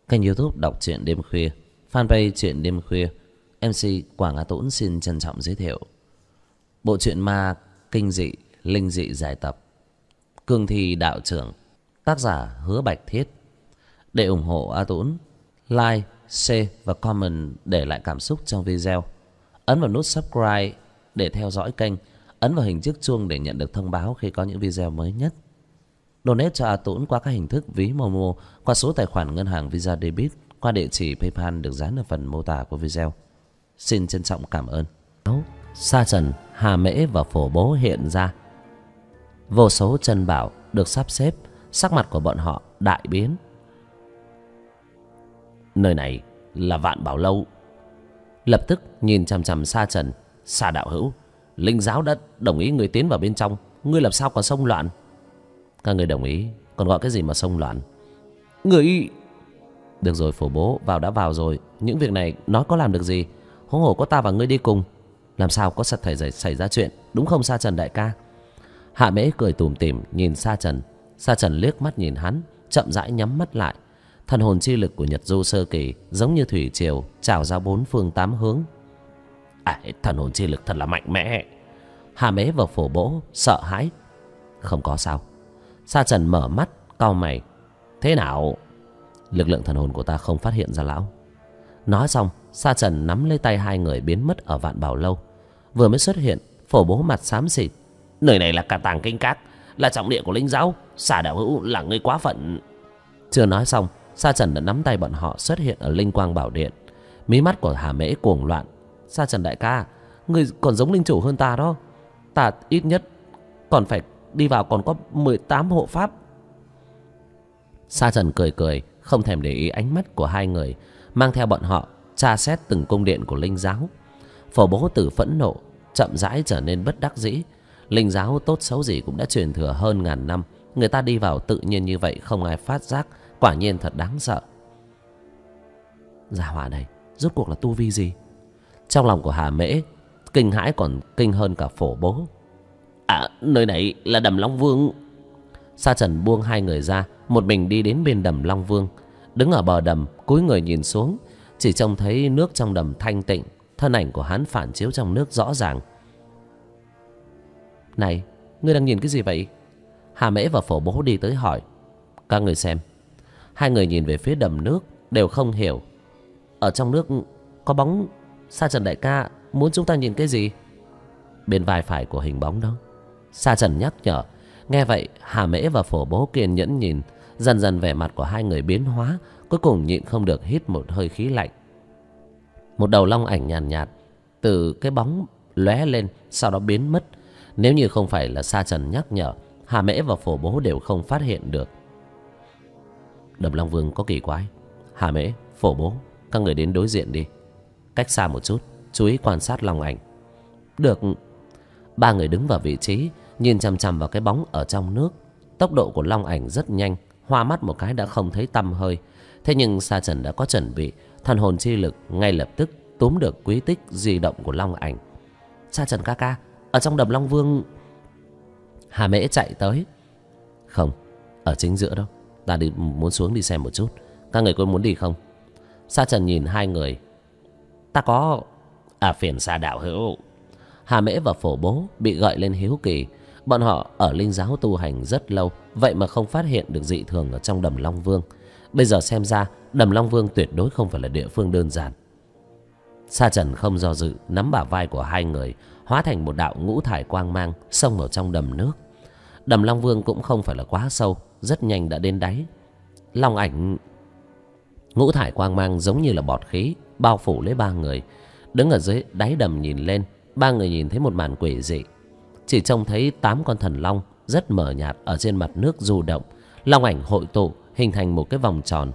Kênh YouTube đọc truyện đêm khuya, fanpage truyện đêm khuya. MC Quảng Á Tũng xin trân trọng giới thiệu bộ truyện ma kinh dị linh dị giải tập Cương Thi Đạo Trưởng, tác giả Hứa Bạch Thiết. Để ủng hộ A Tũng, like, share và comment để lại cảm xúc trong video. Ấn vào nút subscribe để theo dõi kênh, ấn vào hình chiếc chuông để nhận được thông báo khi có những video mới nhất. Donate cho A Tũng qua các hình thức ví Momo, qua số tài khoản ngân hàng Visa Debit, qua địa chỉ PayPal được dán ở phần mô tả của video. Xin trân trọng cảm ơn. Sa Trần, Hà Mễ và Phổ Bố hiện ra. Vô số chân bảo được sắp xếp, sắc mặt của bọn họ đại biến. Nơi này là Vạn Bảo Lâu. Lập tức nhìn chằm chằm Sa Trần. Sa đạo hữu, linh giáo đã đồng ý người tiến vào bên trong, ngươi làm sao còn xông loạn? Các người đồng ý, còn gọi cái gì mà xông loạn? Người... Được rồi Phổ Bố, vào đã vào rồi, những việc này nói có làm được gì? Huống hồ có ta và ngươi đi cùng, làm sao có xảy ra chuyện, đúng không Sa Trần đại ca? Hạ Mễ cười tủm tỉm nhìn Sa Trần. Sa Trần liếc mắt nhìn hắn, chậm rãi nhắm mắt lại. Thần hồn chi lực của Nhật Du sơ kỳ giống như thủy triều trào ra bốn phương tám hướng. Thần hồn chi lực thật là mạnh mẽ. Hạ Mễ và Phổ Bố sợ hãi. Không có sao. Sa Trần mở mắt cau mày. Thế nào? Lực lượng thần hồn của ta không phát hiện ra lão. Nói xong, Sa Trần nắm lấy tay hai người biến mất ở Vạn Bảo Lâu. Vừa mới xuất hiện, Phổ Bố mặt xám xịt. Nơi này là Cả Tàng Kinh Các, là trọng địa của linh giáo. Sa đạo hữu là người quá phận. Chưa nói xong, Sa Trần đã nắm tay bọn họ xuất hiện ở Linh Quang Bảo Điện. Mí mắt của Hà Mễ cuồng loạn. Sa Trần đại ca, người còn giống linh chủ hơn ta đó. Ta ít nhất còn phải đi vào còn có 18 hộ pháp. Sa Trần cười cười, không thèm để ý ánh mắt của hai người, mang theo bọn họ tra xét từng cung điện của linh giáo. Phổ Bố từ phẫn nộ chậm rãi trở nên bất đắc dĩ. Linh giáo tốt xấu gì cũng đã truyền thừa hơn ngàn năm, người ta đi vào tự nhiên như vậy không ai phát giác, quả nhiên thật đáng sợ. Gia hỏa này rốt cuộc là tu vi gì? Trong lòng của Hà Mễ kinh hãi còn kinh hơn cả Phổ Bố. Nơi này là Đầm Long Vương. Sa Trần buông hai người ra, một mình đi đến bên Đầm Long Vương. Đứng ở bờ đầm, cúi người nhìn xuống, chỉ trông thấy nước trong đầm thanh tịnh, thân ảnh của hắn phản chiếu trong nước rõ ràng. Này, ngươi đang nhìn cái gì vậy? Hà Mễ và Phổ Bố đi tới hỏi. Các người xem. Hai người nhìn về phía đầm nước đều không hiểu. Ở trong nước có bóng. Sa Trần đại ca muốn chúng ta nhìn cái gì? Bên vai phải của hình bóng đó. Sa Trần nhắc nhở. Nghe vậy Hà Mễ và Phổ Bố kiên nhẫn nhìn. Dần dần vẻ mặt của hai người biến hóa, cuối cùng nhịn không được hít một hơi khí lạnh. Một đầu long ảnh nhàn nhạt từ cái bóng lóe lên, sau đó biến mất. Nếu như không phải là Sa Trần nhắc nhở, Hà Mễ và Phổ Bố đều không phát hiện được. Đầm Long Vương có kỳ quái. Hà Mễ, Phổ Bố, các người đến đối diện đi, cách xa một chút, chú ý quan sát long ảnh. Được. Ba người đứng vào vị trí, nhìn chằm chằm vào cái bóng ở trong nước. Tốc độ của long ảnh rất nhanh, hoa mắt một cái đã không thấy tăm hơi. Thế nhưng Sa Trần đã có chuẩn bị, thần hồn chi lực ngay lập tức túm được quy tích di động của long ảnh. Sa Trần ca ca, ở trong Đầm Long Vương. Hà Mễ chạy tới. Không, ở chính giữa đó. Ta muốn xuống đi xem một chút. Các người có muốn đi không? Sa Trần nhìn hai người. Ta có. Phiền Sa đạo hữu. Hà Mễ và Phổ Bố bị gợi lên hiếu kỳ. Bọn họ ở linh giáo tu hành rất lâu, vậy mà không phát hiện được dị thường ở trong Đầm Long Vương. Bây giờ xem ra Đầm Long Vương tuyệt đối không phải là địa phương đơn giản. Sa Trần không do dự, nắm bả vai của hai người, hóa thành một đạo ngũ thải quang mang xông vào trong đầm nước. Đầm Long Vương cũng không phải là quá sâu, rất nhanh đã đến đáy. Long ảnh ngũ thải quang mang giống như là bọt khí bao phủ lấy ba người. Đứng ở dưới đáy đầm nhìn lên, ba người nhìn thấy một màn quỷ dị. Chỉ trông thấy 8 con thần long rất mờ nhạt ở trên mặt nước du động. Long ảnh hội tụ hình thành một cái vòng tròn.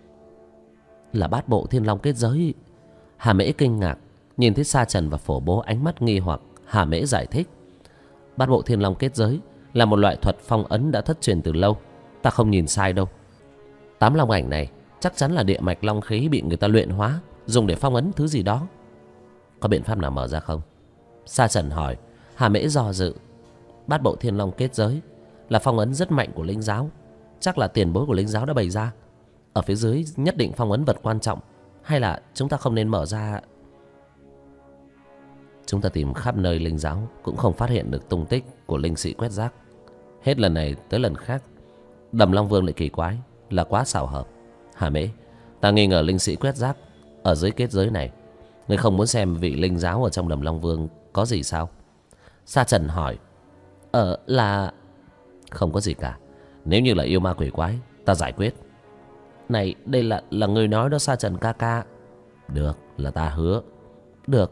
Là Bát Bộ Thiên Long kết giới. Hà Mễ kinh ngạc nhìn thấy Sa Trần và Phổ Bố ánh mắt nghi hoặc. Hà Mễ giải thích. Bát Bộ Thiên Long kết giới là một loại thuật phong ấn đã thất truyền từ lâu. Ta không nhìn sai đâu. 8 long ảnh này chắc chắn là địa mạch long khí bị người ta luyện hóa, dùng để phong ấn thứ gì đó. Có biện pháp nào mở ra không? Sa Trần hỏi. Hà Mễ do dự. Bát Bộ Thiên Long kết giới là phong ấn rất mạnh của linh giáo, chắc là tiền bối của linh giáo đã bày ra. ở phía dưới nhất định phong ấn vật quan trọng. Hay là chúng ta không nên mở ra? Chúng ta tìm khắp nơi linh giáo cũng không phát hiện được tung tích của linh sĩ quét rác. Hết lần này tới lần khác, đầm Long Vương lại kỳ quái, là quá xảo hợp. Hà Mễ, ta nghi ngờ linh sĩ quét rác ở dưới kết giới này. Ngươi không muốn xem vị linh giáo ở trong đầm Long Vương có gì sao? Sa Trần hỏi. Là... Không có gì cả. Nếu như là yêu ma quỷ quái, ta giải quyết. Này, đây là người nói đó Sa Trần ca ca. Được, là ta hứa. Được.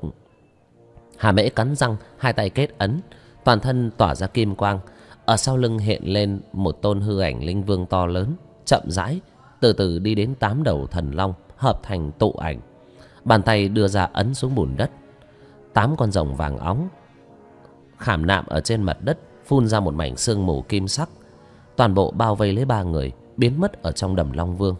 Hà Mễ cắn răng, hai tay kết ấn, toàn thân tỏa ra kim quang. Ở sau lưng hiện lên một tôn hư ảnh linh vương to lớn, chậm rãi, từ từ đi đến 8 đầu thần long, hợp thành tụ ảnh. Bàn tay đưa ra ấn xuống bùn đất. 8 con rồng vàng óng khảm nạm ở trên mặt đất, phun ra một mảnh sương mù kim sắc, toàn bộ bao vây lấy 3 người, biến mất ở trong đầm Long Vương.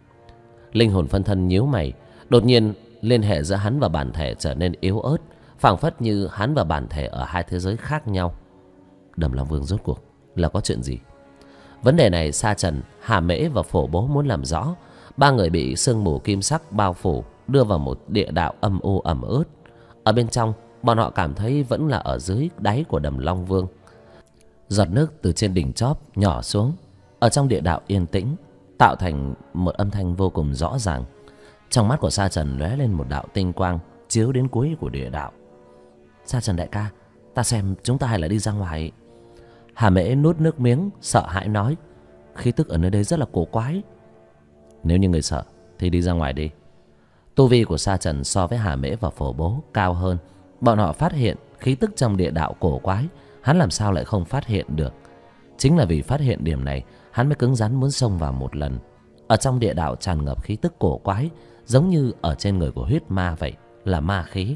Linh hồn phân thân nhíu mày, đột nhiên liên hệ giữa hắn và bản thể trở nên yếu ớt, phảng phất như hắn và bản thể ở hai thế giới khác nhau. Đầm Long Vương rốt cuộc là có chuyện gì? Vấn đề này Sa Trần, Hà Mễ và Phổ Bố muốn làm rõ. 3 người bị sương mù kim sắc bao phủ, đưa vào một địa đạo âm u ẩm ướt. Ở bên trong, bọn họ cảm thấy vẫn là ở dưới đáy của đầm Long Vương. Giọt nước từ trên đỉnh chóp nhỏ xuống, ở trong địa đạo yên tĩnh, tạo thành một âm thanh vô cùng rõ ràng. Trong mắt của Sa Trần lóe lên một đạo tinh quang, chiếu đến cuối của địa đạo. Sa Trần đại ca, ta xem chúng ta hay là đi ra ngoài. Hà Mễ nuốt nước miếng, sợ hãi nói. Khí tức ở nơi đây rất là cổ quái. Nếu như người sợ thì đi ra ngoài đi. Tu vi của Sa Trần so với Hà Mễ và Phổ Bố cao hơn. Bọn họ phát hiện khí tức trong địa đạo cổ quái, hắn làm sao lại không phát hiện được. Chính là vì phát hiện điểm này, hắn mới cứng rắn muốn xông vào một lần. Ở trong địa đạo tràn ngập khí tức cổ quái, giống như ở trên người của huyết ma vậy, là ma khí.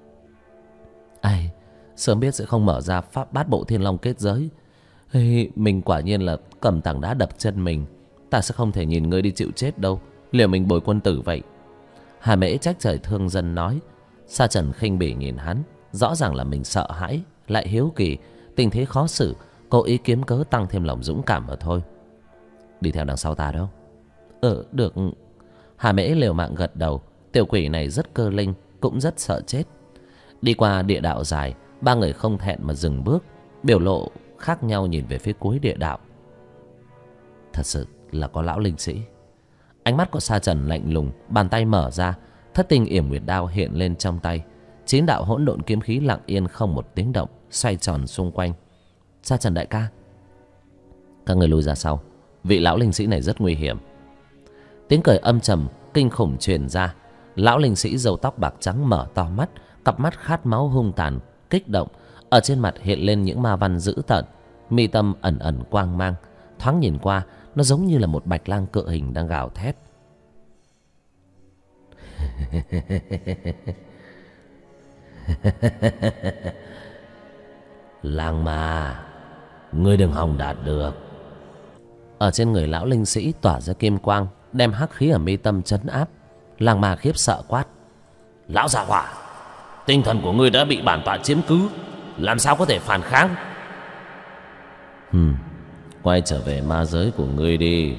Ai, sớm biết sẽ không mở ra pháp bát bộ thiên long kết giới. Mình quả nhiên là cầm tảng đá đập chân mình. Ta sẽ không thể nhìn ngươi đi chịu chết đâu. Liệu mình bồi quân tử vậy? Hà Mễ trách trời thương dân nói. Sa Trần khinh bỉ nhìn hắn, rõ ràng là mình sợ hãi, lại hiếu kỳ, tình thế khó xử, cố ý kiếm cớ tăng thêm lòng dũng cảm mà thôi. Đi theo đằng sau ta đâu? Được. Hà Mễ liều mạng gật đầu. Tiểu quỷ này rất cơ linh, cũng rất sợ chết. Đi qua địa đạo dài, 3 người không thẹn mà dừng bước, biểu lộ khác nhau nhìn về phía cuối địa đạo. Thật sự là có lão linh sĩ. Ánh mắt của Sa Trần lạnh lùng, bàn tay mở ra, thất tinh yểm nguyệt đao hiện lên trong tay. 9 đạo hỗn độn kiếm khí lặng yên không một tiếng động, xoay tròn xung quanh. Sa Trần đại ca, các người lùi ra sau, vị lão linh sĩ này rất nguy hiểm. Tiếng cười âm trầm kinh khủng truyền ra. Lão linh sĩ râu tóc bạc trắng mở to mắt, cặp mắt khát máu hung tàn, kích động. Ở trên mặt hiện lên những ma văn dữ tợn, mi tâm ẩn ẩn quang mang. Thoáng nhìn qua, nó giống như là một bạch lang cự hình đang gào thét. Lang ma, ngươi đừng hòng đạt được. Ở trên người lão linh sĩ tỏa ra kim quang, đem hắc khí ở mi tâm trấn áp. Lang ma khiếp sợ quát. Lão già hỏa, tinh thần của ngươi đã bị bản tọa chiếm cứ, làm sao có thể phản kháng? Quay trở về ma giới của ngươi đi.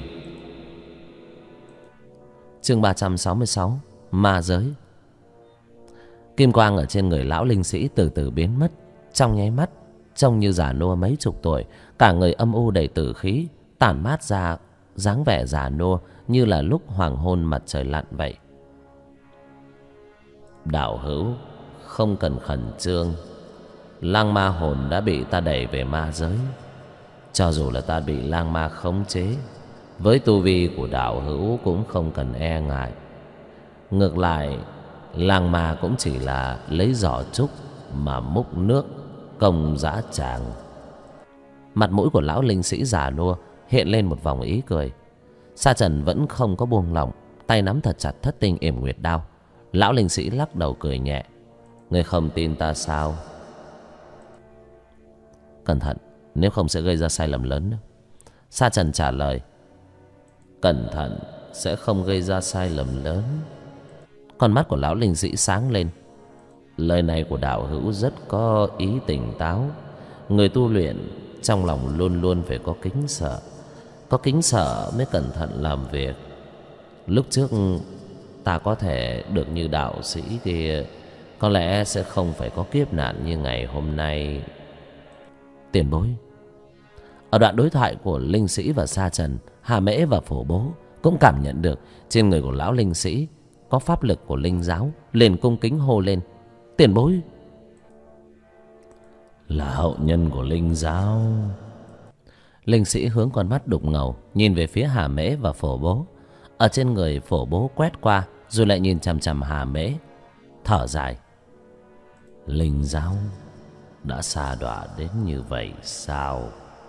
Chương 366, ma giới. Kim quang ở trên người lão linh sĩ từ từ biến mất. Trong nháy mắt, trông như già nua mấy chục tuổi, cả người âm u đầy tử khí, tản mát ra dáng vẻ già nua như là lúc hoàng hôn mặt trời lặn vậy. Đạo hữu, không cần khẩn trương. Lang ma hồn đã bị ta đẩy về ma giới. Cho dù là ta bị lang ma khống chế, với tu vi của đạo hữu cũng không cần e ngại. Ngược lại, lang ma cũng chỉ là lấy giỏ trúc mà múc nước công dã tràng. Mặt mũi của lão linh sĩ già nua hiện lên một vòng ý cười. Sa Trần vẫn không có buông lỏng, tay nắm thật chặt thất tinh yểm nguyệt đao. Lão linh sĩ lắc đầu cười nhẹ. Ngươi không tin ta sao? Cẩn thận, nếu không sẽ gây ra sai lầm lớn. Sa Trần trả lời. Cẩn thận sẽ không gây ra sai lầm lớn. Con mắt của lão linh sĩ sáng lên. Lời này của đạo hữu rất có ý tỉnh táo. Người tu luyện trong lòng luôn luôn phải có kính sợ. Có kính sợ mới cẩn thận làm việc. Lúc trước ta có thể được như đạo sĩ kia, có lẽ sẽ không phải có kiếp nạn như ngày hôm nay. Tiền bối. Ở đoạn đối thoại của linh sĩ và sa trần, Hà Mễ và Phổ Bố cũng cảm nhận được trên người của lão linh sĩ có pháp lực của linh giáo, liền cung kính hô lên: tiền bối. Là hậu nhân của linh giáo. Linh sĩ hướng con mắt đục ngầu nhìn về phía Hà Mễ và Phổ Bố. Ở trên người Phổ Bố quét qua, rồi lại nhìn chằm chằm Hà Mễ, thở dài: linh giáo đã sa đọa đến như vậy sao?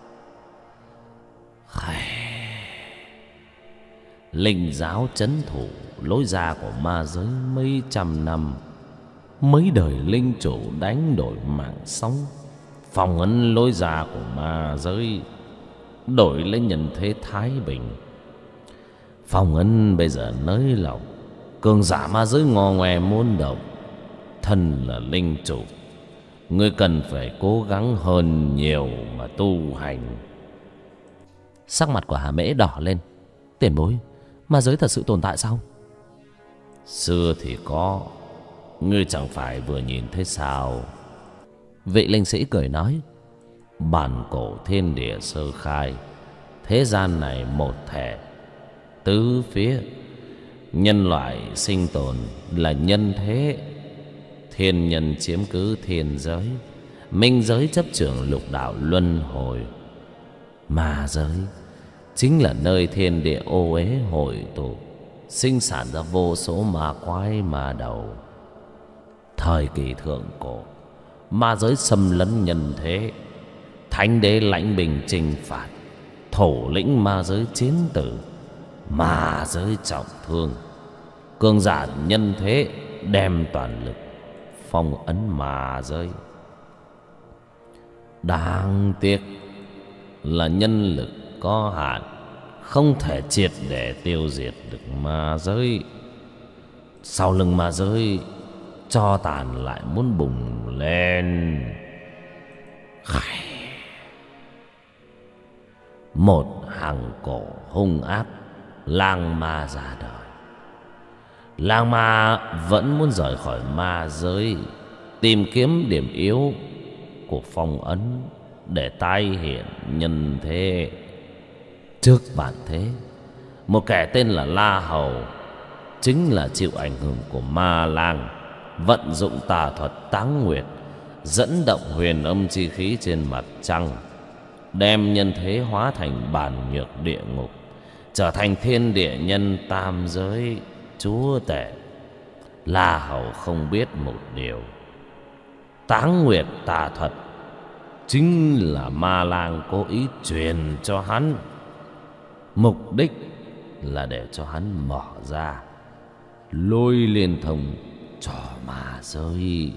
Linh giáo trấn thủ lối ra của ma giới mấy trăm năm, mấy đời linh chủ đánh đổi mạng sống, phong ấn lối ra của ma giới, đổi lấy nhân thế thái bình. Phong ấn bây giờ nới lỏng, cường giả ma giới ngò ngoe muôn động. Thân là linh chủ, ngươi cần phải cố gắng hơn nhiều mà tu hành. Sắc mặt của Hà Mễ đỏ lên: tiền bối, ma giới thật sự tồn tại sao? Xưa thì có, ngươi chẳng phải vừa nhìn thấy sao? Vị linh sĩ cười nói: bản cổ thiên địa sơ khai, thế gian này một thể, tứ phía. Nhân loại sinh tồn là nhân thế, thiên nhân chiếm cứ thiên giới, minh giới chấp trưởng lục đạo luân hồi. Ma giới chính là nơi thiên địa ô uế hội tụ, sinh sản ra vô số ma quái ma đầu. Thời kỳ thượng cổ, ma giới xâm lấn nhân thế, thánh đế lãnh binh chinh phạt, thủ lĩnh ma giới chiến tử, ma giới trọng thương. Cường giả nhân thế đem toàn lực phong ấn ma giới. Đáng tiếc là nhân lực có hạn, không thể triệt để tiêu diệt được ma giới. Sau lưng ma giới, tro tàn lại muốn bùng lên. Một hàng cổ hung ác, lang ma ra đời. Lang ma vẫn muốn rời khỏi ma giới, tìm kiếm điểm yếu của phong ấn để tái hiện nhân thế. Trước bản thế, một kẻ tên là La Hầu, chính là chịu ảnh hưởng của ma lang, vận dụng tà thuật táng nguyệt, dẫn động huyền âm chi khí trên mặt trăng, đem nhân thế hóa thành bản nhược địa ngục, trở thành thiên địa nhân tam giới chúa tể. La Hầu không biết một điều: táng nguyệt tà thuật chính là ma lang cố ý truyền cho hắn, mục đích là để cho hắn mở ra lối liên thông cho ma giới.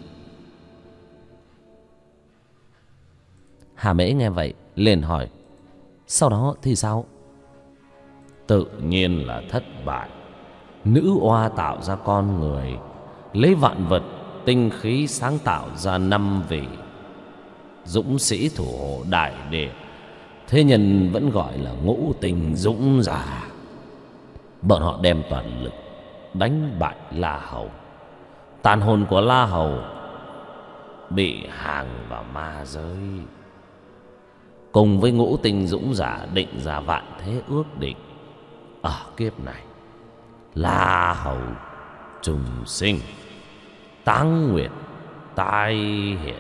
Hà Mễ nghe vậy liền hỏi: sau đó thì sao? Tự nhiên là thất bại. Nữ oa tạo ra con người, lấy vạn vật tinh khí sáng tạo ra 5 vị dũng sĩ thủ hộ đại địa, thế nhân vẫn gọi là ngũ tình dũng giả. Bọn họ đem toàn lực đánh bại La Hầu. Tàn hồn của La Hầu bị hàng vào ma giới, cùng với ngũ tình dũng giả định ra vạn thế ước định. Ở kiếp này, La Hầu trùng sinh, táng nguyệt tái hiện.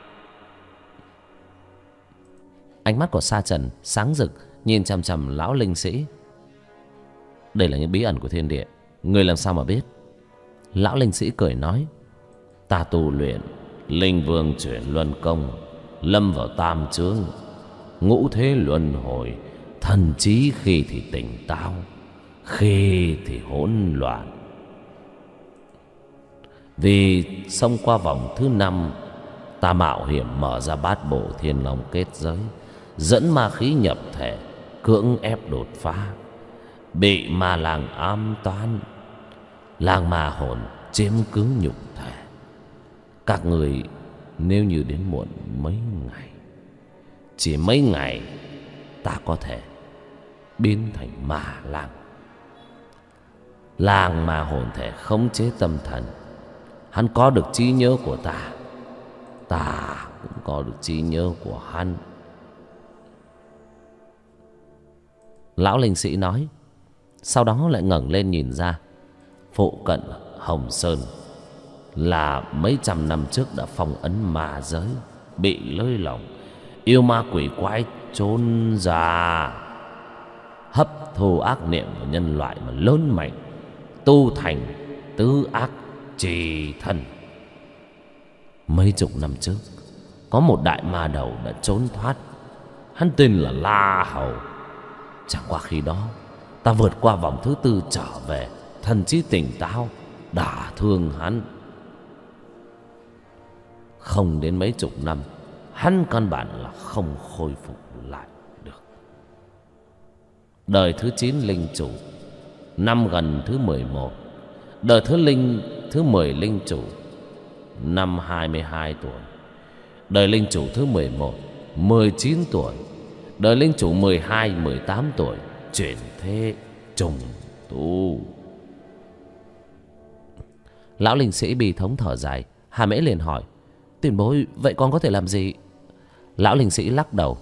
Ánh mắt của Sa Trần sáng rực nhìn chằm chằm lão linh sĩ. Đây là những bí ẩn của thiên địa, người làm sao mà biết? Lão linh sĩ cười nói: ta tu luyện linh vương chuyển luân công, lâm vào tam chướng, ngũ thế luân hồi, thần trí khi thì tỉnh táo, khi thì hỗn loạn. Vì xông qua vòng thứ 5, ta mạo hiểm mở ra bát bộ thiên long kết giới, dẫn ma khí nhập thể, cưỡng ép đột phá, bị ma lang ám toán. Lang ma hồn chiếm cứ nhục thể. Các người nếu như đến muộn mấy ngày, chỉ mấy ngày, ta có thể biến thành ma lang. Lang ma hồn thể khống chế tâm thần. Hắn có được trí nhớ của ta, ta cũng có được trí nhớ của hắn. Lão linh sĩ nói. Sau đó lại ngẩng lên nhìn ra. Phụ cận Hồng Sơn là mấy trăm năm trước đã phong ấn ma giới, bị lơi lỏng. Yêu ma quỷ quái trốn ra, hấp thu ác niệm của nhân loại mà lớn mạnh, tu thành tứ ác trì thân. Mấy chục năm trước, có một đại ma đầu đã trốn thoát. Hắn tên là La Hầu. Chẳng qua khi đó ta vượt qua vòng thứ tư trở về, thần trí tỉnh táo, đả thương hắn. Không đến mấy chục năm, hắn căn bản là không khôi phục lại được. Đời thứ 9 linh chủ, năm gần thứ 11. Đời thứ 10 linh chủ, năm 22 tuổi. Đời linh chủ thứ 11, 19 tuổi. Đời linh chủ 12, 18 tuổi, chuyển thế trùng tu. Lão linh sĩ bi thống thở dài. Hà Mễ liền hỏi: tiền bối, vậy con có thể làm gì? Lão linh sĩ lắc đầu.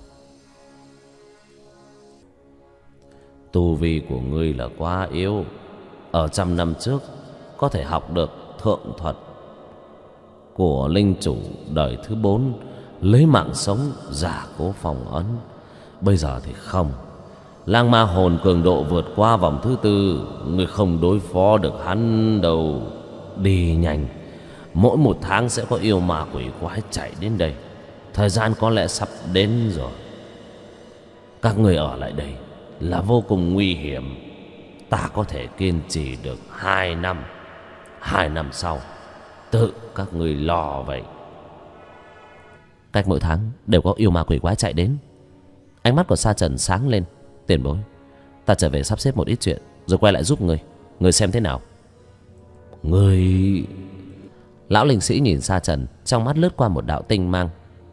Tu vi của ngươi là quá yếu. Ở trăm năm trước có thể học được thượng thuật của linh chủ đời thứ 4, lấy mạng sống giả cố phòng ấn. Bây giờ thì không. Lang ma hồn cường độ vượt qua vòng thứ tư, ngươi không đối phó được hắn đâu. Đi nhanh, mỗi một tháng sẽ có yêu ma quỷ quái chạy đến đây. Thời gian có lẽ sắp đến rồi. Các người ở lại đây là vô cùng nguy hiểm. Ta có thể kiên trì được 2 năm. 2 năm sau, tự các người lo vậy. Cách mỗi tháng đều có yêu ma quỷ quái chạy đến. Ánh mắt của Sa Trần sáng lên. Tiền bối, ta trở về sắp xếp một ít chuyện rồi quay lại giúp người. Người xem thế nào? Người... Lão linh sĩ nhìn Sa Trần, trong mắt lướt qua một đạo tinh mang.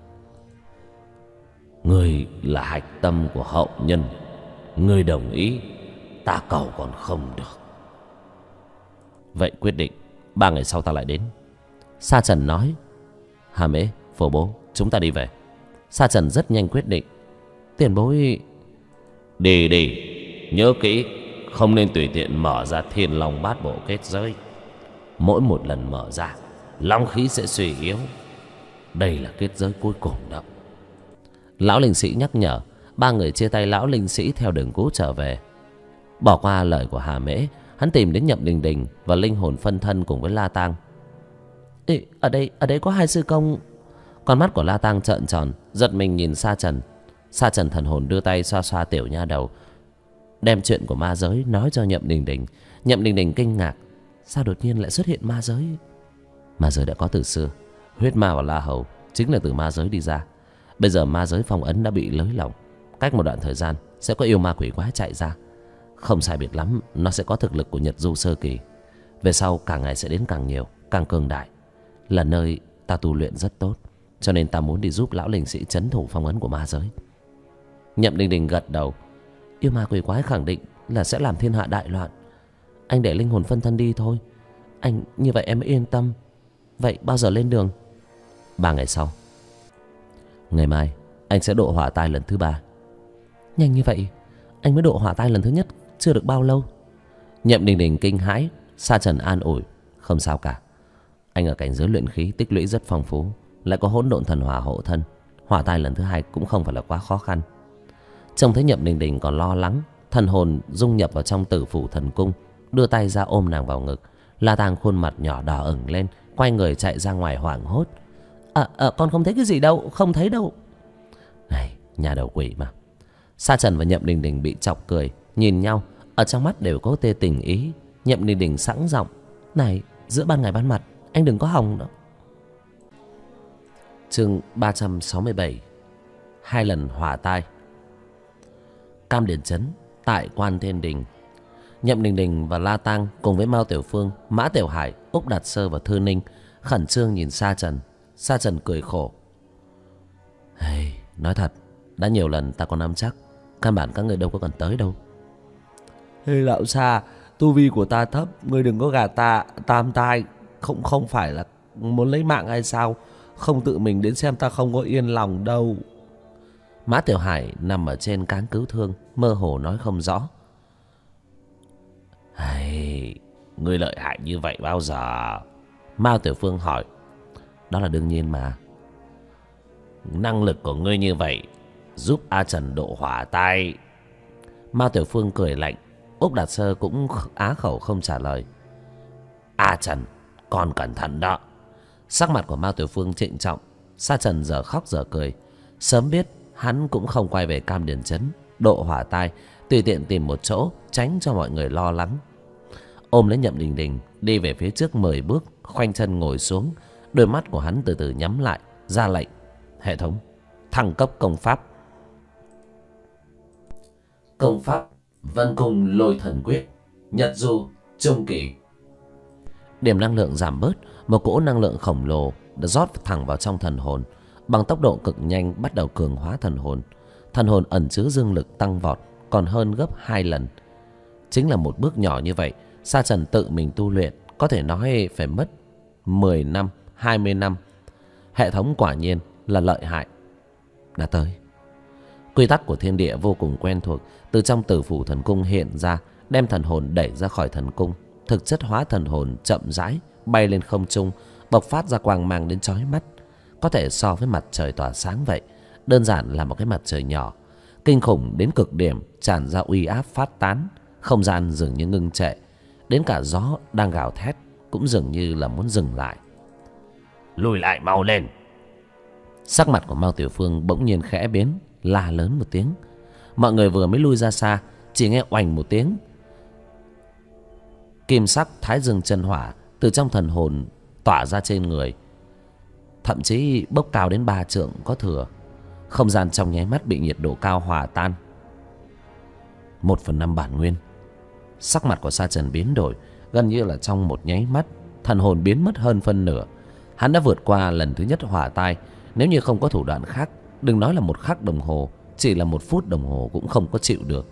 Người là hạch tâm của hậu nhân. Người đồng ý, ta cầu còn không được. Vậy quyết định, 3 ngày sau ta lại đến. Sa Trần nói. Hà Mễ, Phổ Bố, chúng ta đi về. Sa Trần rất nhanh quyết định. Tiền bối... Đi, nhớ kỹ, không nên tùy tiện mở ra Thiên Long Bát Bộ kết giới. Mỗi một lần mở ra, long khí sẽ suy yếu. Đây là kết giới cuối cùng đó. Lão linh sĩ nhắc nhở. 3 người chia tay lão linh sĩ theo đường cũ trở về. Bỏ qua lời của Hà Mễ, hắn tìm đến Nhậm Đình Đình và linh hồn phân thân cùng với La Tang. Ở đây có 2 sư công. Con mắt của La Tang trợn tròn, giật mình nhìn Sa Trần. Sa Trần thần hồn đưa tay xoa xoa tiểu nha đầu, đem chuyện của ma giới nói cho Nhậm Đình Đình. Nhậm Đình Đình kinh ngạc. Sao đột nhiên lại xuất hiện ma giới? Ma giới đã có từ xưa. Huyết ma và La Hầu chính là từ ma giới đi ra. Bây giờ ma giới phong ấn đã bị lới lỏng. Cách một đoạn thời gian sẽ có yêu ma quỷ quái chạy ra. Không sai biệt lắm, nó sẽ có thực lực của Nhật Du sơ kỳ. Về sau càng ngày sẽ đến càng nhiều, càng cường đại. Là nơi ta tu luyện rất tốt, cho nên ta muốn đi giúp lão linh sĩ trấn thủ phong ấn của ma giới. Nhậm Đình Đình gật đầu. Yêu ma quỷ quái khẳng định là sẽ làm thiên hạ đại loạn. Anh để linh hồn phân thân đi thôi. Anh như vậy em mới yên tâm. Vậy bao giờ lên đường? 3 ngày sau. Ngày mai anh sẽ độ hỏa tai lần thứ 3. Nhanh như vậy? Anh mới độ hỏa tai lần thứ nhất chưa được bao lâu. Nhậm Đình Đình kinh hãi. Sa Trần an ủi. Không sao cả. Anh ở cảnh giới luyện khí tích lũy rất phong phú, lại có hỗn độn thần hỏa hộ thân. Hỏa tai lần thứ 2 cũng không phải là quá khó khăn. Trông thấy Nhậm Đình Đình còn lo lắng, thần hồn dung nhập vào trong Tử Phủ Thần Cung, đưa tay ra ôm nàng vào ngực. La Tang khuôn mặt nhỏ đỏ ửng lên, quay người chạy ra ngoài hoảng hốt. Con không thấy cái gì đâu, không thấy đâu. Này, nhà đầu quỷ mà. Sa Trần và Nhậm Đình Đình bị chọc cười, nhìn nhau, ở trong mắt đều có tia tình ý. Nhậm Đình Đình sẵn giọng. Này, giữa ban ngày ban mặt, anh đừng có hòng nữa. Chương 367. 2 lần hỏa tai. Cam Điền Trấn, tại Quan Thiên Đình. Nhậm Đình Đình và La Tang cùng với Mao Tiểu Phương, Mã Tiểu Hải, Úc Đạt Sơ và Thư Ninh khẩn trương nhìn Sa Trần. Sa Trần cười khổ. Hey, nói thật, đã nhiều lần ta còn nắm chắc, căn bản các người đâu có cần tới đâu. Hey lão Sa, tu vi của ta thấp, ngươi đừng có gạt ta. Tam tai không phải là muốn lấy mạng hay sao? Không tự mình đến xem ta không có yên lòng đâu. Mã Tiểu Hải nằm ở trên cáng cứu thương, mơ hồ nói không rõ. Hay, ngươi lợi hại như vậy bao giờ? Mao Tiểu Phương hỏi. Đó là đương nhiên mà. Năng lực của ngươi như vậy giúp A Trần độ hỏa tai. Mao Tiểu Phương cười lạnh. Úc Đạt Sơ cũng á khẩu không trả lời. A Trần, con cẩn thận đó. Sắc mặt của Mao Tiểu Phương trịnh trọng. Sa Trần giờ khóc giờ cười. Sớm biết hắn cũng không quay về Cam Điền Trấn độ hỏa tai, tùy tiện tìm một chỗ tránh cho mọi người lo lắng. Ôm lấy Nhậm Đình Đình đi về phía trước 10 bước, khoanh chân ngồi xuống. Đôi mắt của hắn từ từ nhắm lại, ra lệnh. Hệ thống thăng cấp công pháp. Công pháp Vân Cung Lôi Thần Quyết, Nhật Du Trung Kỳ. Điểm năng lượng giảm bớt, một cỗ năng lượng khổng lồ đã rót thẳng vào trong thần hồn. Bằng tốc độ cực nhanh bắt đầu cường hóa thần hồn. Thần hồn ẩn chứa dương lực tăng vọt, còn hơn gấp 2 lần. Chính là một bước nhỏ như vậy, Sa Trần tự mình tu luyện có thể nói phải mất 10 năm, 20 năm. Hệ thống quả nhiên là lợi hại. Đã tới. Quy tắc của thiên địa vô cùng quen thuộc, từ trong tử phủ thần cung hiện ra, đem thần hồn đẩy ra khỏi thần cung. Thực chất hóa thần hồn chậm rãi bay lên không trung, bộc phát ra quang mang đến chói mắt, có thể so với mặt trời tỏa sáng vậy. Đơn giản là một cái mặt trời nhỏ, kinh khủng đến cực điểm, tràn ra uy áp phát tán. Không gian dường như ngưng trệ, đến cả gió đang gào thét cũng dường như là muốn dừng lại. Lùi lại mau lên. Sắc mặt của Mao Tiểu Phương bỗng nhiên khẽ biến, la lớn một tiếng. Mọi người vừa mới lui ra xa, chỉ nghe oành một tiếng, kim sắc thái dương chân hỏa từ trong thần hồn tỏa ra trên người, thậm chí bốc cao đến 3 trượng có thừa. Không gian trong nháy mắt bị nhiệt độ cao hòa tan. 1/5 bản nguyên. Sắc mặt của Sa Trần biến đổi, gần như là trong một nháy mắt thần hồn biến mất hơn phân nửa. Hắn đã vượt qua lần thứ nhất hỏa tai, nếu như không có thủ đoạn khác, đừng nói là 1 khắc đồng hồ, chỉ là 1 phút đồng hồ cũng không có chịu được.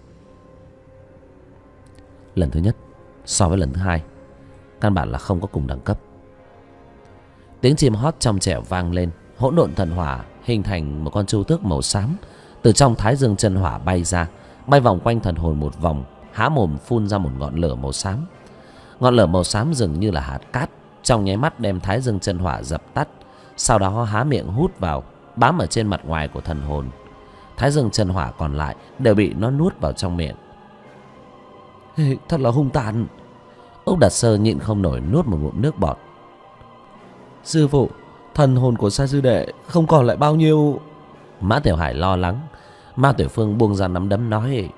Lần thứ nhất so với lần thứ hai căn bản là không có cùng đẳng cấp. Tiếng chim hót trong trẻo vang lên. Hỗn độn thần hỏa hình thành một con chu tước màu xám từ trong thái dương chân hỏa bay ra, bay vòng quanh thần hồn một vòng, há mồm phun ra một ngọn lửa màu xám. Ngọn lửa màu xám dường như là hạt cát, trong nháy mắt đem thái dương chân hỏa dập tắt, sau đó há miệng hút vào, bám ở trên mặt ngoài của thần hồn. Thái dương chân hỏa còn lại đều bị nó nuốt vào trong miệng. Thật là hung tàn. Úc Đạt Sơ nhịn không nổi nuốt một ngụm nước bọt. Sư phụ, thần hồn của Sa sư đệ không còn lại bao nhiêu. Mã Tiểu Hải lo lắng. Mao Tiểu Phương buông ra nắm đấm nói: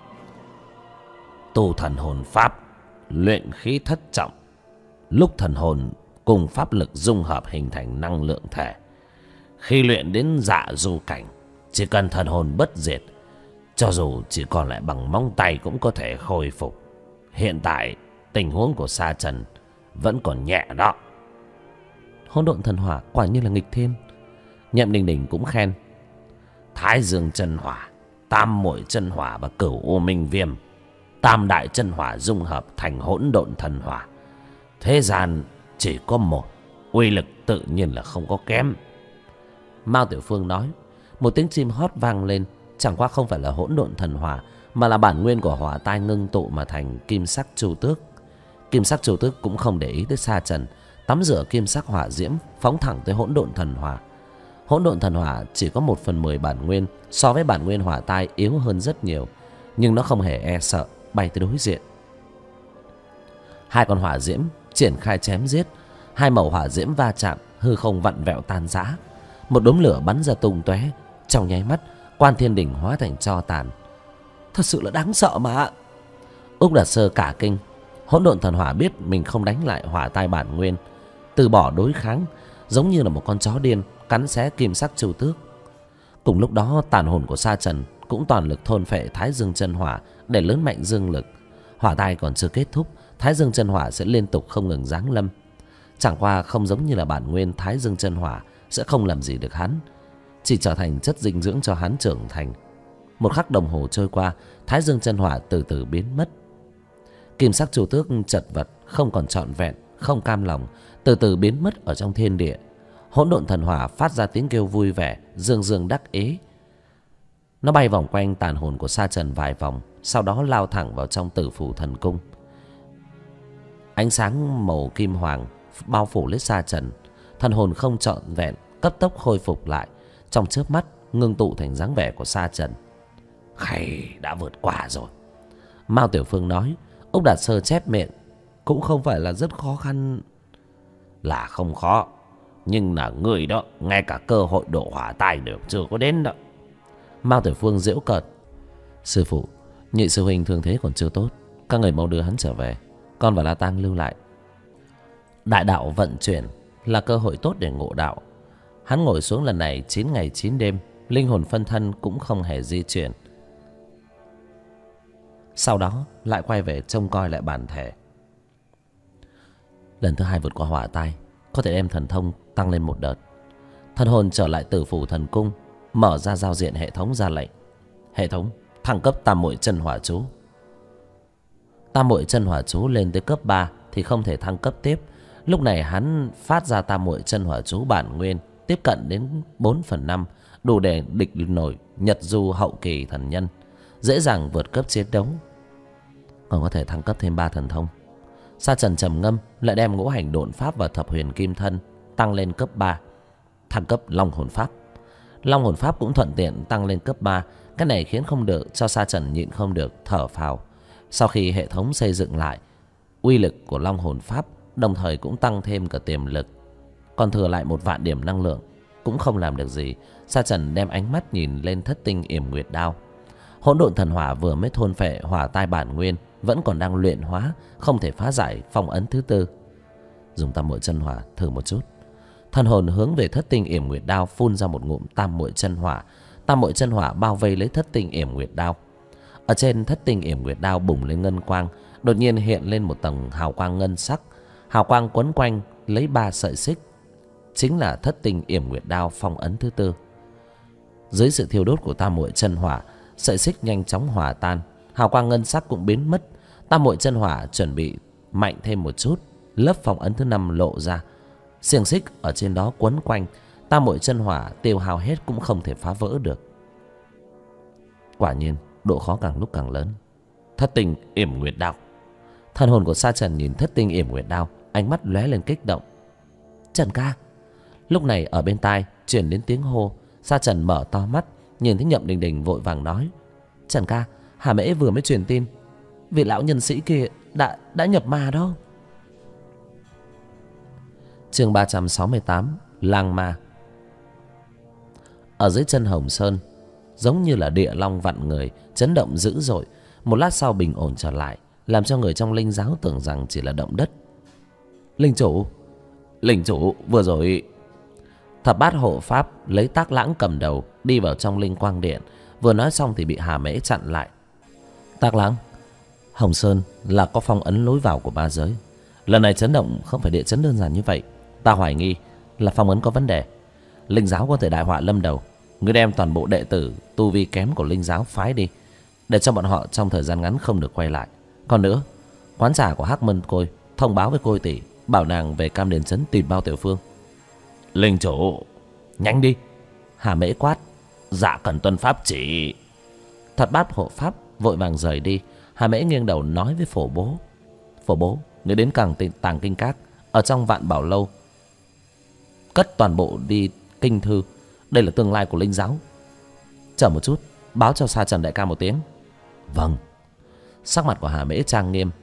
Tu thần hồn pháp, luyện khí thất trọng. Lúc thần hồn cùng pháp lực dung hợp hình thành năng lượng thể, khi luyện đến dạ du cảnh, chỉ cần thần hồn bất diệt, cho dù chỉ còn lại bằng móng tay cũng có thể khôi phục. Hiện tại tình huống của Sa Trần vẫn còn nhẹ đó. Hỗn độn thần hỏa quả nhiên là nghịch thiên. Nhậm Đình Đình cũng khen. Thái dương chân hỏa, tam muội chân hỏa và cửu u minh viêm, tam đại chân hỏa dung hợp thành hỗn độn thần hỏa. Thế gian chỉ có một, uy lực tự nhiên là không có kém. Mao Tiểu Phương nói. Một tiếng chim hót vang lên, chẳng qua không phải là hỗn độn thần hỏa, mà là bản nguyên của hỏa tai ngưng tụ mà thành kim sắc chu tước. Kim sắc chu tước cũng không để ý tới Sa Trần, tắm rửa kim sắc hỏa diễm phóng thẳng tới hỗn độn thần hỏa. Hỗn độn thần hỏa chỉ có 1/10 bản nguyên, so với bản nguyên hỏa tai yếu hơn rất nhiều, nhưng nó không hề e sợ, bay tới đối diện. Hai con hỏa diễm triển khai chém giết, hai màu hỏa diễm va chạm, hư không vặn vẹo tan rã. Một đốm lửa bắn ra tung tóe, trong nháy mắt Quan Thiên Đỉnh hóa thành tro tàn. Thật sự là đáng sợ mà. Úc Đạt Sơ cả kinh. Hỗn độn thần hỏa biết mình không đánh lại hỏa tai bản nguyên, từ bỏ đối kháng, giống như là một con chó điên cắn xé kim sắc chu tước. Cùng lúc đó tàn hồn của Sa Trần cũng toàn lực thôn phệ thái dương chân hỏa để lớn mạnh dương lực. Hỏa tai còn chưa kết thúc, thái dương chân hỏa sẽ liên tục không ngừng giáng lâm. Chẳng qua không giống như là bản nguyên, thái dương chân hỏa sẽ không làm gì được hắn, chỉ trở thành chất dinh dưỡng cho hắn trưởng thành. 1 khắc đồng hồ trôi qua, thái dương chân hỏa từ từ biến mất. Kim sắc chu tước chật vật, không còn trọn vẹn, không cam lòng, từ từ biến mất ở trong thiên địa. Hỗn độn thần hỏa phát ra tiếng kêu vui vẻ, dương dương đắc ý. Nó bay vòng quanh tàn hồn của Sa Trần vài vòng, sau đó lao thẳng vào trong Tử Phủ Thần Cung. Ánh sáng màu kim hoàng bao phủ lấy Sa Trần. Thần hồn không trọn vẹn cấp tốc khôi phục lại, trong chớp mắt ngưng tụ thành dáng vẻ của Sa Trần. Hay đã vượt qua rồi. Mao Tiểu Phương nói. Úc Đạt Sơ chép miệng. Cũng không phải là rất khó khăn. Là không khó, nhưng là người đó ngay cả cơ hội độ hỏa tai đều chưa có đến đó. Mao Tiểu Phương giễu cợt. Sư phụ, nhị sư huynh thương thế còn chưa tốt, các người mau đưa hắn trở về, con và La Tang lưu lại. Đại đạo vận chuyển là cơ hội tốt để ngộ đạo. Hắn ngồi xuống lần này 9 ngày 9 đêm, linh hồn phân thân cũng không hề di chuyển. Sau đó lại quay về trông coi lại bản thể. Lần thứ 2 vượt qua hỏa tai, có thể đem thần thông tăng lên một đợt. Thần hồn trở lại Tử Phủ Thần Cung, mở ra giao diện hệ thống ra lệnh. Hệ thống thăng cấp Tam Muội Chân Hỏa Chú. Tam Muội Chân Hỏa Chú lên tới cấp 3 thì không thể thăng cấp tiếp. Lúc này hắn phát ra Tam Muội Chân Hỏa Chú bản nguyên, tiếp cận đến 4/5, đủ để địch nổi Nhật Du hậu kỳ thần nhân, dễ dàng vượt cấp chiến đấu. Còn có thể thăng cấp thêm 3 thần thông. Sa Trần trầm ngâm, lại đem Ngũ Hành Độn Pháp và Thập Huyền Kim Thân tăng lên cấp 3, thăng cấp Long Hồn Pháp. Long Hồn Pháp cũng thuận tiện tăng lên cấp 3. Cái này khiến không được cho Sa Trần nhịn không được thở phào. Sau khi hệ thống xây dựng lại, uy lực của Long Hồn Pháp đồng thời cũng tăng thêm cả tiềm lực. Còn thừa lại 1.000 điểm năng lượng, cũng không làm được gì. Sa Trần đem ánh mắt nhìn lên Thất Tinh Yểm Nguyệt Đao. Hỗn độn thần hỏa vừa mới thôn phệ hỏa tai bản nguyên, vẫn còn đang luyện hóa, không thể phá giải phong ấn thứ tư. Dùng Tam Muội Chân Hỏa thử một chút. Thần hồn hướng về Thất Tinh Yểm Nguyệt Đao phun ra một ngụm Tam Muội Chân Hỏa. Tam Muội Chân Hỏa bao vây lấy Thất Tinh Yểm Nguyệt Đao. Ở trên Thất Tinh Yểm Nguyệt Đao bùng lên ngân quang, đột nhiên hiện lên một tầng hào quang ngân sắc. Hào quang quấn quanh lấy 3 sợi xích, chính là Thất Tinh Yểm Nguyệt Đao phong ấn thứ tư. Dưới sự thiêu đốt của Tam Muội Chân Hỏa, sợi xích nhanh chóng hòa tan, hào quang ngân sắc cũng biến mất. Tam Muội Chân Hỏa chuẩn bị mạnh thêm một chút, lớp phong ấn thứ 5 lộ ra. Xiềng xích ở trên đó quấn quanh, Tam Muội Chân Hỏa tiêu hao hết cũng không thể phá vỡ được. Quả nhiên độ khó càng lúc càng lớn. Thất Tinh Yểm Nguyệt Đao. Thần hồn của Sa Trần nhìn Thất Tinh Yểm Nguyệt Đao, ánh mắt lóe lên kích động. Trần ca. Lúc này ở bên tai truyền đến tiếng hô. Sa Trần mở to mắt, nhìn thấy Nhậm Đình Đình vội vàng nói: Trần ca, Hà Mễ vừa mới truyền tin, vị lão nhân sĩ kia đã nhập ma đó. Chương 368, Lang Ma. Ở dưới chân Hồng Sơn, giống như là địa long vặn người, chấn động dữ dội. Một lát sau bình ổn trở lại, làm cho người trong linh giáo tưởng rằng chỉ là động đất. Linh chủ vừa rồi. Thập bát hộ pháp lấy Tác Lãng cầm đầu đi vào trong linh quang điện, vừa nói xong thì bị Hà Mễ chặn lại. Tác Lãng, Hồng Sơn là có phong ấn lối vào của ma giới. Lần này chấn động không phải địa chấn đơn giản như vậy. Ta hoài nghi là phong ấn có vấn đề. Linh giáo có thể đại họa lâm đầu. Ngươi đem toàn bộ đệ tử tu vi kém của linh giáo phái đi, để cho bọn họ trong thời gian ngắn không được quay lại. Còn nữa, quán trà của Hắc Mân Côi thông báo với Côi tỷ, bảo nàng về Cam Điền Trấn tìm Bao Tiểu Phương. Linh chủ, nhanh đi. Hà Mễ quát. dạ cần tuân pháp chỉ. Thập bát hộ pháp vội vàng rời đi. Hà Mễ nghiêng đầu nói với Phổ Bố: Phổ Bố, ngươi đến Tàng Kinh Các, ở trong Vạn Bảo Lâu cất toàn bộ đi kinh thư. Đây là tương lai của linh giáo. Chờ một chút, báo cho Sa Trần đại ca một tiếng. Vâng. Sắc mặt của Hà Mễ trang nghiêm.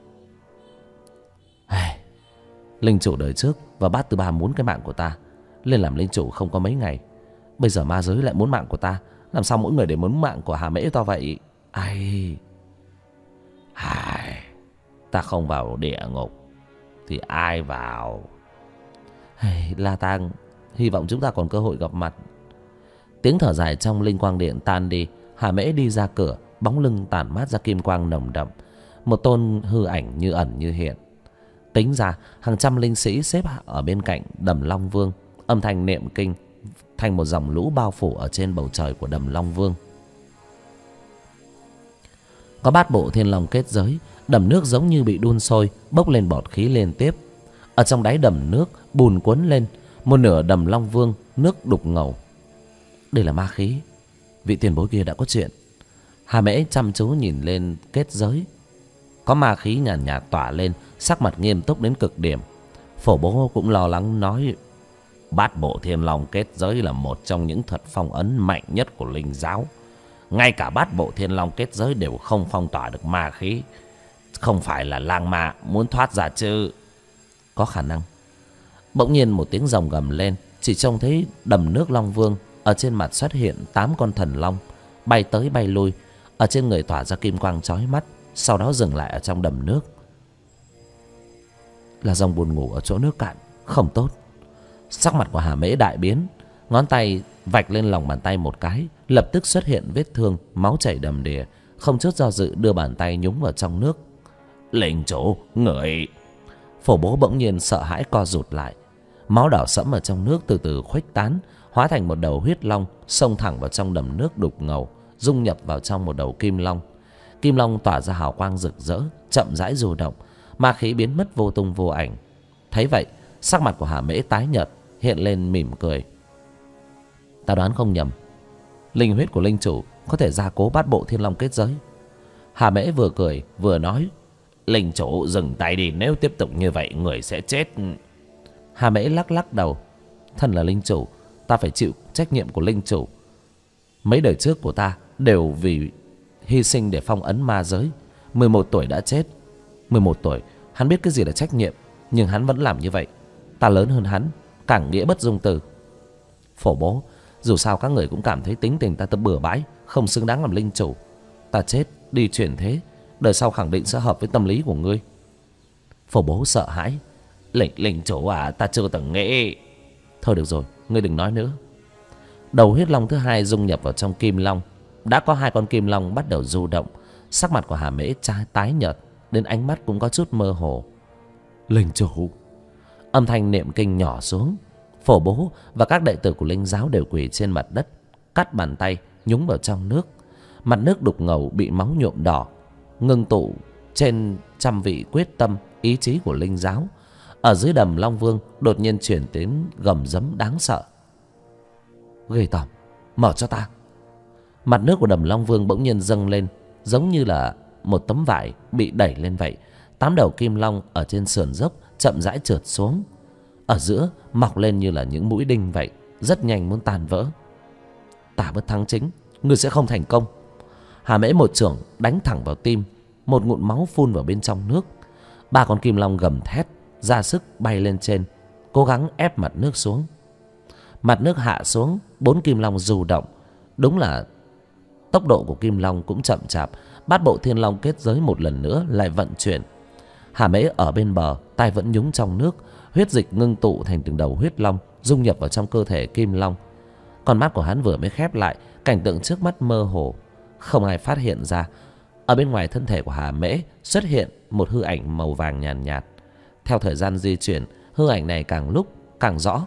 Linh chủ đời trước và bát thứ ba muốn cái mạng của ta, lên làm linh chủ không có mấy ngày, bây giờ ma giới lại muốn mạng của ta. Làm sao mỗi người đều muốn mạng của Hà Mễ to vậy? Ta không vào địa ngục thì ai vào? La Tang, hy vọng chúng ta còn cơ hội gặp mặt. Tiếng thở dài trong linh quang điện tan đi. Hà Mễ đi ra cửa, bóng lưng tản mát ra kim quang nồng đậm. Một tôn hư ảnh như ẩn như hiện. Tính ra hàng trăm linh sĩ xếp ở bên cạnh Đầm Long Vương, âm thanh niệm kinh thành một dòng lũ bao phủ ở trên bầu trời của Đầm Long Vương. Có bát bộ thiên long kết giới, đầm nước giống như bị đun sôi, bốc lên bọt khí liên tiếp. Ở trong đáy đầm nước bùn cuốn lên, một nửa đầm Long Vương nước đục ngầu. Đây là ma khí, vị tiền bối kia đã có chuyện. Hà Mễ chăm chú nhìn lên kết giới, có ma khí nhàn nhạt tỏa lên, sắc mặt nghiêm túc đến cực điểm. Phổ bố cũng lo lắng nói: bát bộ thiên long kết giới là một trong những thuật phong ấn mạnh nhất của linh giáo. Ngay cả bát bộ thiên long kết giới đều không phong tỏa được ma khí. Không phải là lang ma muốn thoát ra chứ? Có khả năng. Bỗng nhiên một tiếng rồng gầm lên, chỉ trông thấy đầm nước Long Vương, ở trên mặt xuất hiện 8 con thần long, bay tới bay lui, ở trên người tỏa ra kim quang chói mắt, sau đó dừng lại ở trong đầm nước. Là rồng buồn ngủ ở chỗ nước cạn, không tốt. Sắc mặt của Hà Mễ đại biến, ngón tay vạch lên lòng bàn tay một cái, lập tức xuất hiện vết thương, máu chảy đầm đìa. Không chút do dự đưa bàn tay nhúng vào trong nước. Linh chủ, người... Phổ bố bỗng nhiên sợ hãi co rụt lại. Máu đỏ sẫm ở trong nước từ từ khuếch tán, hóa thành một đầu huyết long, xông thẳng vào trong đầm nước đục ngầu, dung nhập vào trong một đầu kim long. Kim long tỏa ra hào quang rực rỡ, chậm rãi du động, ma khí biến mất vô tung vô ảnh. Thấy vậy, sắc mặt của Hà Mễ tái nhợt, hiện lên mỉm cười. Ta đoán không nhầm, linh huyết của linh chủ có thể gia cố bát bộ thiên long kết giới. Hà Mễ vừa cười vừa nói: linh chủ dừng tay đi, nếu tiếp tục như vậy người sẽ chết. Hà Mễ lắc lắc đầu: thân là linh chủ, ta phải chịu trách nhiệm của linh chủ. Mấy đời trước của ta đều vì hy sinh để phong ấn ma giới. 11 tuổi đã chết. 11 tuổi, hắn biết cái gì là trách nhiệm, nhưng hắn vẫn làm như vậy. Ta lớn hơn hắn, càng nghĩa bất dung từ. Phổ bố, dù sao các người cũng cảm thấy tính tình ta bừa bãi, không xứng đáng làm linh chủ. Ta chết đi chuyển thế, đời sau khẳng định sẽ hợp với tâm lý của ngươi. Phổ bố sợ hãi: Linh chủ à, ta chưa từng nghĩ. Thôi được rồi, ngươi đừng nói nữa. Đầu huyết long thứ hai dung nhập vào trong kim long. Đã có 2 con kim long bắt đầu du động. Sắc mặt của Hà Mễ tái nhợt, đến ánh mắt cũng có chút mơ hồ. Linh chủ. Âm thanh niệm kinh nhỏ xuống. Phổ bố và các đệ tử của linh giáo đều quỳ trên mặt đất, cắt bàn tay nhúng vào trong nước. Mặt nước đục ngầu bị máu nhuộm đỏ, ngưng tụ trên trăm vị quyết tâm ý chí của linh giáo. Ở dưới đầm Long Vương đột nhiên chuyển đến gầm rấm đáng sợ. Ghê tởm, mở cho ta. Mặt nước của đầm Long Vương bỗng nhiên dâng lên, giống như là một tấm vải bị đẩy lên vậy. 8 đầu kim long ở trên sườn dốc chậm rãi trượt xuống, ở giữa mọc lên như là những mũi đinh vậy, rất nhanh muốn tan vỡ. Tả bất thắng chính, ngươi sẽ không thành công. Hà Mễ một chưởng đánh thẳng vào tim, một ngụm máu phun vào bên trong nước. 3 con kim long gầm thét, ra sức bay lên trên, cố gắng ép mặt nước xuống. Mặt nước hạ xuống, 4 kim long du động. Đúng là tốc độ của kim long cũng chậm chạp. Bát bộ thiên long kết giới một lần nữa lại vận chuyển. Hà Mễ ở bên bờ, tay vẫn nhúng trong nước. Huyết dịch ngưng tụ thành từng đầu huyết long, dung nhập vào trong cơ thể kim long. Con mắt của hắn vừa mới khép lại, cảnh tượng trước mắt mơ hồ, không ai phát hiện ra. Ở bên ngoài thân thể của Hà Mễ xuất hiện một hư ảnh màu vàng nhàn nhạt. Theo thời gian di chuyển, hư ảnh này càng lúc càng rõ.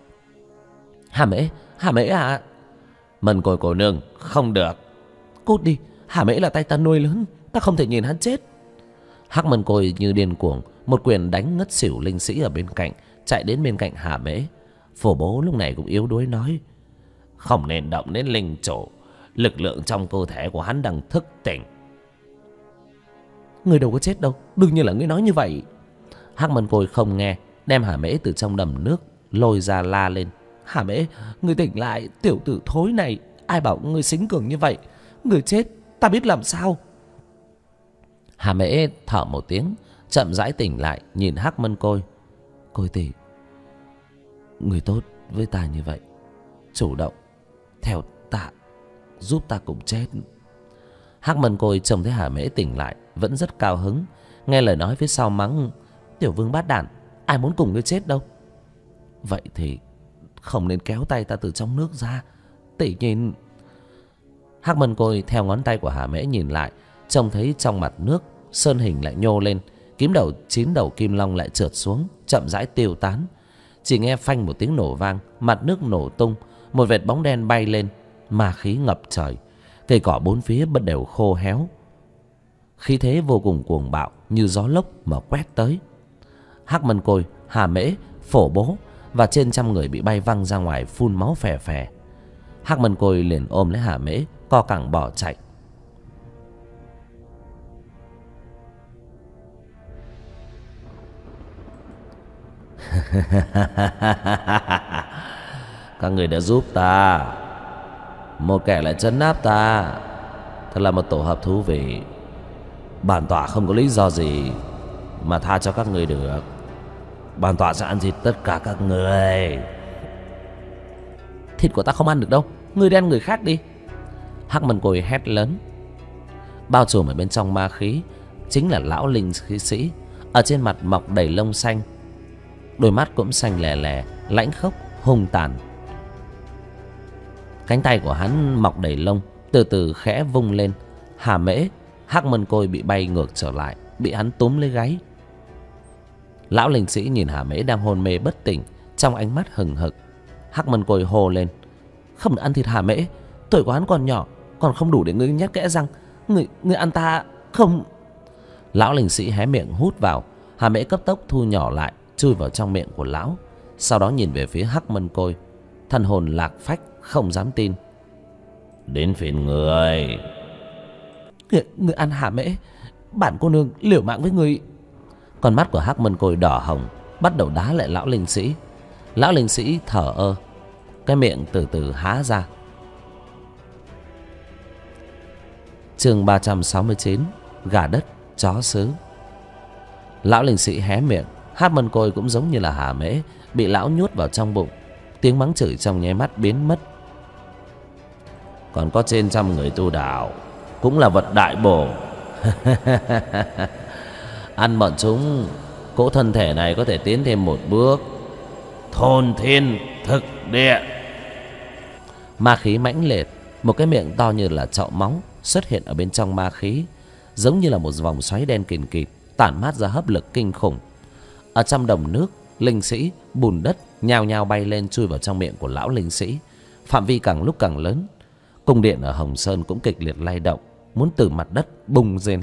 Hà Mễ à? Mần Côi cô nương, không được. Cút đi, Hà Mễ là tay ta nuôi lớn, ta không thể nhìn hắn chết. Hắc Mần Côi như điên cuồng, một quyền đánh ngất xỉu linh sĩ ở bên cạnh, chạy đến bên cạnh Hà Mễ. Phổ bố lúc này cũng yếu đuối nói: không nên động đến linh chủ, lực lượng trong cơ thể của hắn đang thức tỉnh. Người đâu có chết đâu, đương nhiên là ngươi nói như vậy. Hắc Mân Côi không nghe, đem Hà Mễ từ trong đầm nước lôi ra la lên: Hà Mễ, ngươi tỉnh lại, tiểu tử thối này, ai bảo ngươi xính cường như vậy? Ngươi chết, ta biết làm sao? Hà Mễ thở một tiếng, chậm rãi tỉnh lại, nhìn Hắc Mân Côi: Côi tỷ, người tốt với ta như vậy, chủ động theo ta, giúp ta cùng chết. Hắc Mân Côi trông thấy Hà Mễ tỉnh lại vẫn rất cao hứng, nghe lời nói phía sau mắng: Tiểu vương bát đản, ai muốn cùng ngươi chết đâu. Vậy thì không nên kéo tay ta từ trong nước ra, tỷ nhìn. Hắc Mân Côi theo ngón tay của Hà Mễ nhìn lại, trông thấy trong mặt nước sơn hình lại nhô lên, 9 đầu kim long lại trượt xuống, chậm rãi tiêu tán. Chỉ nghe phanh một tiếng nổ vang, mặt nước nổ tung, một vệt bóng đen bay lên, ma khí ngập trời, cây cỏ bốn phía bất đều khô héo. khí thế vô cùng cuồng bạo như gió lốc mà quét tới. Hắc Mân Côi, Hà Mễ, Phổ Bố và trên trăm người bị bay văng ra ngoài phun máu phè phè. Hắc Mân Côi liền ôm lấy Hà Mễ, co cẳng bỏ chạy. Các người đã giúp ta, một kẻ lại trấn áp ta, thật là một tổ hợp thú vị. Bản tọa không có lý do gì mà tha cho các người được. Bản tọa sẽ ăn thịt tất cả các người. Thịt của ta không ăn được đâu, ngươi đi ăn người khác đi. Hắc Mân Côi hét lớn. Bao trùm ở bên trong ma khí chính là lão linh khí sĩ. Ở trên mặt mọc đầy lông xanh, đôi mắt cũng xanh lè lè, lãnh khốc, hung tàn. Cánh tay của hắn mọc đầy lông, từ từ khẽ vung lên. Hà Mễ, Hắc Mân Côi bị bay ngược trở lại, bị hắn túm lấy gáy. Lão linh sĩ nhìn Hà Mễ đang hôn mê bất tỉnh, trong ánh mắt hừng hực. Hắc Mân Côi hô lên: không được ăn thịt Hà Mễ, tuổi của hắn còn nhỏ, còn không đủ để ngươi nhét kẽ răng. Ngươi ăn ta không? Lão linh sĩ hé miệng hút vào. Hà Mễ cấp tốc thu nhỏ lại, chui vào trong miệng của lão. Sau đó nhìn về phía Hắc Mân Côi, thần hồn lạc phách, không dám tin. Đến phiền người. Ngươi ăn Hà Mễ, bản cô nương liều mạng với ngươi. Con mắt của Hắc Mân Côi đỏ hồng, bắt đầu đá lại lão linh sĩ. Lão linh sĩ thở ơ, cái miệng từ từ há ra. Chương 369: Gà đất chó xứ. Lão linh sĩ hé miệng. Hắc Mân Côi cũng giống như là Hà Mễ, bị lão nhốt vào trong bụng. Tiếng mắng chửi trong nháy mắt biến mất. Còn có trên trăm người tu đạo, cũng là vật đại bổ. Ăn bọn chúng, cỗ thân thể này có thể tiến thêm một bước, thôn thiên thực địa. Ma khí mãnh liệt, một cái miệng to như là chậu máu xuất hiện ở bên trong ma khí, giống như là một vòng xoáy đen kìn kịt, tản mát ra hấp lực kinh khủng. Ở trong đồng nước, linh sĩ, bùn đất nhao nhao bay lên chui vào trong miệng của lão linh sĩ. Phạm vi càng lúc càng lớn. Cung điện ở Hồng Sơn cũng kịch liệt lay động, muốn từ mặt đất bung lên.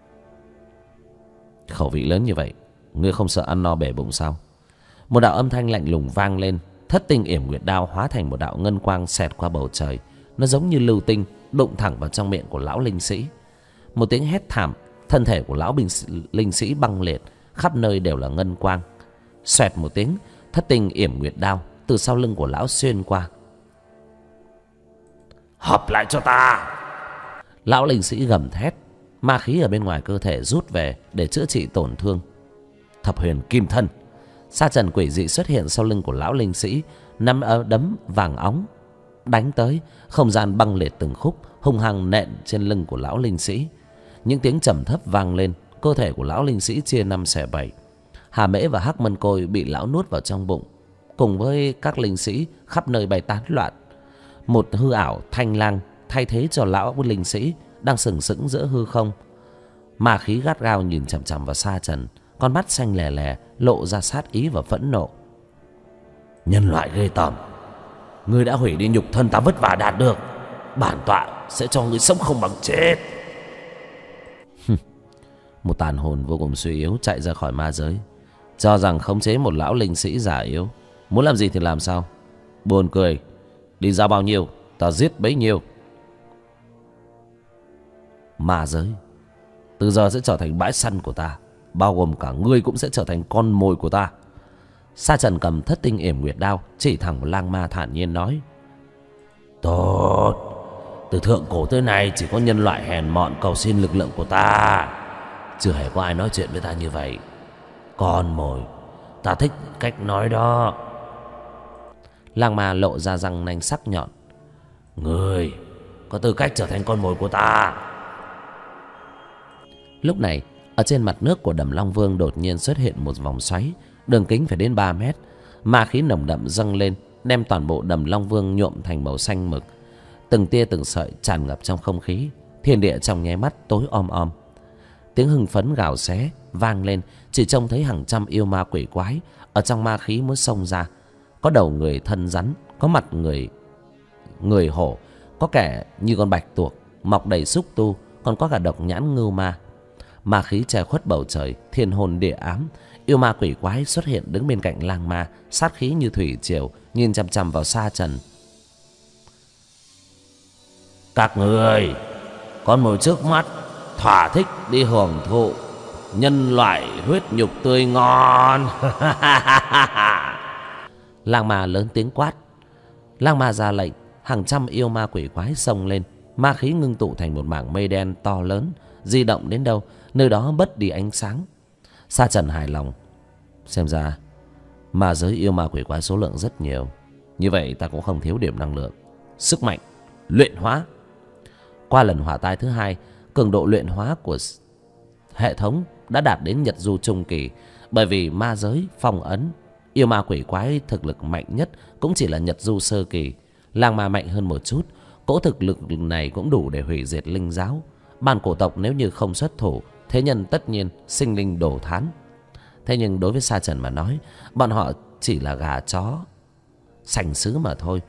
Khẩu vị lớn như vậy, ngươi không sợ ăn no bể bụng sao? Một đạo âm thanh lạnh lùng vang lên. Thất tinh yểm nguyệt đao hóa thành một đạo ngân quang xẹt qua bầu trời. Nó giống như lưu tinh đụng thẳng vào trong miệng của lão linh sĩ. Một tiếng hét thảm, thân thể của lão linh sĩ băng liệt, khắp nơi đều là ngân quang. Xoẹt một tiếng, thất tinh yểm nguyệt đao từ sau lưng của lão xuyên qua. Hợp lại cho ta! Lão linh sĩ gầm thét. Ma khí ở bên ngoài cơ thể rút về để chữa trị tổn thương. Thập huyền kim thân. Sa trần quỷ dị xuất hiện sau lưng của lão linh sĩ, nắm đấm vàng óng đánh tới. Không gian băng liệt từng khúc, hung hăng nện trên lưng của lão linh sĩ. Những tiếng trầm thấp vang lên, cơ thể của lão linh sĩ chia năm xẻ bảy. Hà Mễ và Hắc Mân Côi bị lão nuốt vào trong bụng, cùng với các linh sĩ khắp nơi bay tán loạn. Một hư ảo thanh lang thay thế cho lão linh sĩ đang sừng sững giữa hư không. Ma khí gắt gao nhìn chằm chằm vào Sa Trần, con mắt xanh lè lè lộ ra sát ý và phẫn nộ. Nhân loại ghê tởm, ngươi đã hủy đi nhục thân ta vất vả đạt được, bản tọa sẽ cho ngươi sống không bằng chết. Một tàn hồn vô cùng suy yếu chạy ra khỏi ma giới, cho rằng khống chế một lão linh sĩ già yếu, muốn làm gì thì làm sao. Buồn cười, đi ra bao nhiêu ta giết bấy nhiêu. Ma giới từ giờ sẽ trở thành bãi săn của ta, bao gồm cả ngươi cũng sẽ trở thành con mồi của ta. Sa Trần cầm thất tinh yểm nguyệt đao chỉ thẳng vào lang ma, thản nhiên nói: tốt, từ thượng cổ tới nay chỉ có nhân loại hèn mọn cầu xin lực lượng của ta, chưa hề có ai nói chuyện với ta như vậy. Con mồi, ta thích cách nói đó. Lang ma lộ ra răng nanh sắc nhọn. Ngươi có tư cách trở thành con mồi của ta. Lúc này, ở trên mặt nước của Đầm Long Vương đột nhiên xuất hiện một vòng xoáy, đường kính phải đến 3 mét. Ma khí nồng đậm dâng lên, đem toàn bộ Đầm Long Vương nhuộm thành màu xanh mực. Từng tia từng sợi tràn ngập trong không khí, thiên địa trong nháy mắt tối om om. Tiếng hưng phấn gào xé vang lên, chỉ trông thấy hàng trăm yêu ma quỷ quái ở trong ma khí muốn xông ra. Có đầu người thân rắn, có mặt người hổ, có kẻ như con bạch tuộc mọc đầy xúc tu, còn có cả độc nhãn ngưu ma. Ma khí che khuất bầu trời, thiên hồn địa ám. Yêu ma quỷ quái xuất hiện đứng bên cạnh lang ma, sát khí như thủy triều, nhìn chằm chằm vào Sa Trần. Các người con mồi trước mắt thỏa thích đi hưởng thụ nhân loại huyết nhục tươi ngon. Lang ma lớn tiếng quát. Lang ma ra lệnh, hàng trăm yêu ma quỷ quái xông lên. Ma khí ngưng tụ thành một mảng mây đen to lớn, di động đến đâu nơi đó mất đi ánh sáng. Sa Trần hài lòng. Xem ra ma giới yêu ma quỷ quái số lượng rất nhiều, như vậy ta cũng không thiếu điểm năng lượng. Sức mạnh luyện hóa. Qua lần hỏa tai thứ hai, cường độ luyện hóa của hệ thống đã đạt đến Nhật Du trung kỳ. Bởi vì ma giới phong ấn, yêu ma quỷ quái thực lực mạnh nhất cũng chỉ là Nhật Du sơ kỳ. Lang ma mạnh hơn một chút, cỗ thực lực này cũng đủ để hủy diệt linh giáo. Bản cổ tộc nếu như không xuất thủ, thế nhân tất nhiên sinh linh đổ thán. Thế nhưng đối với Sa Trần mà nói, bọn họ chỉ là gà chó sành sứ mà thôi.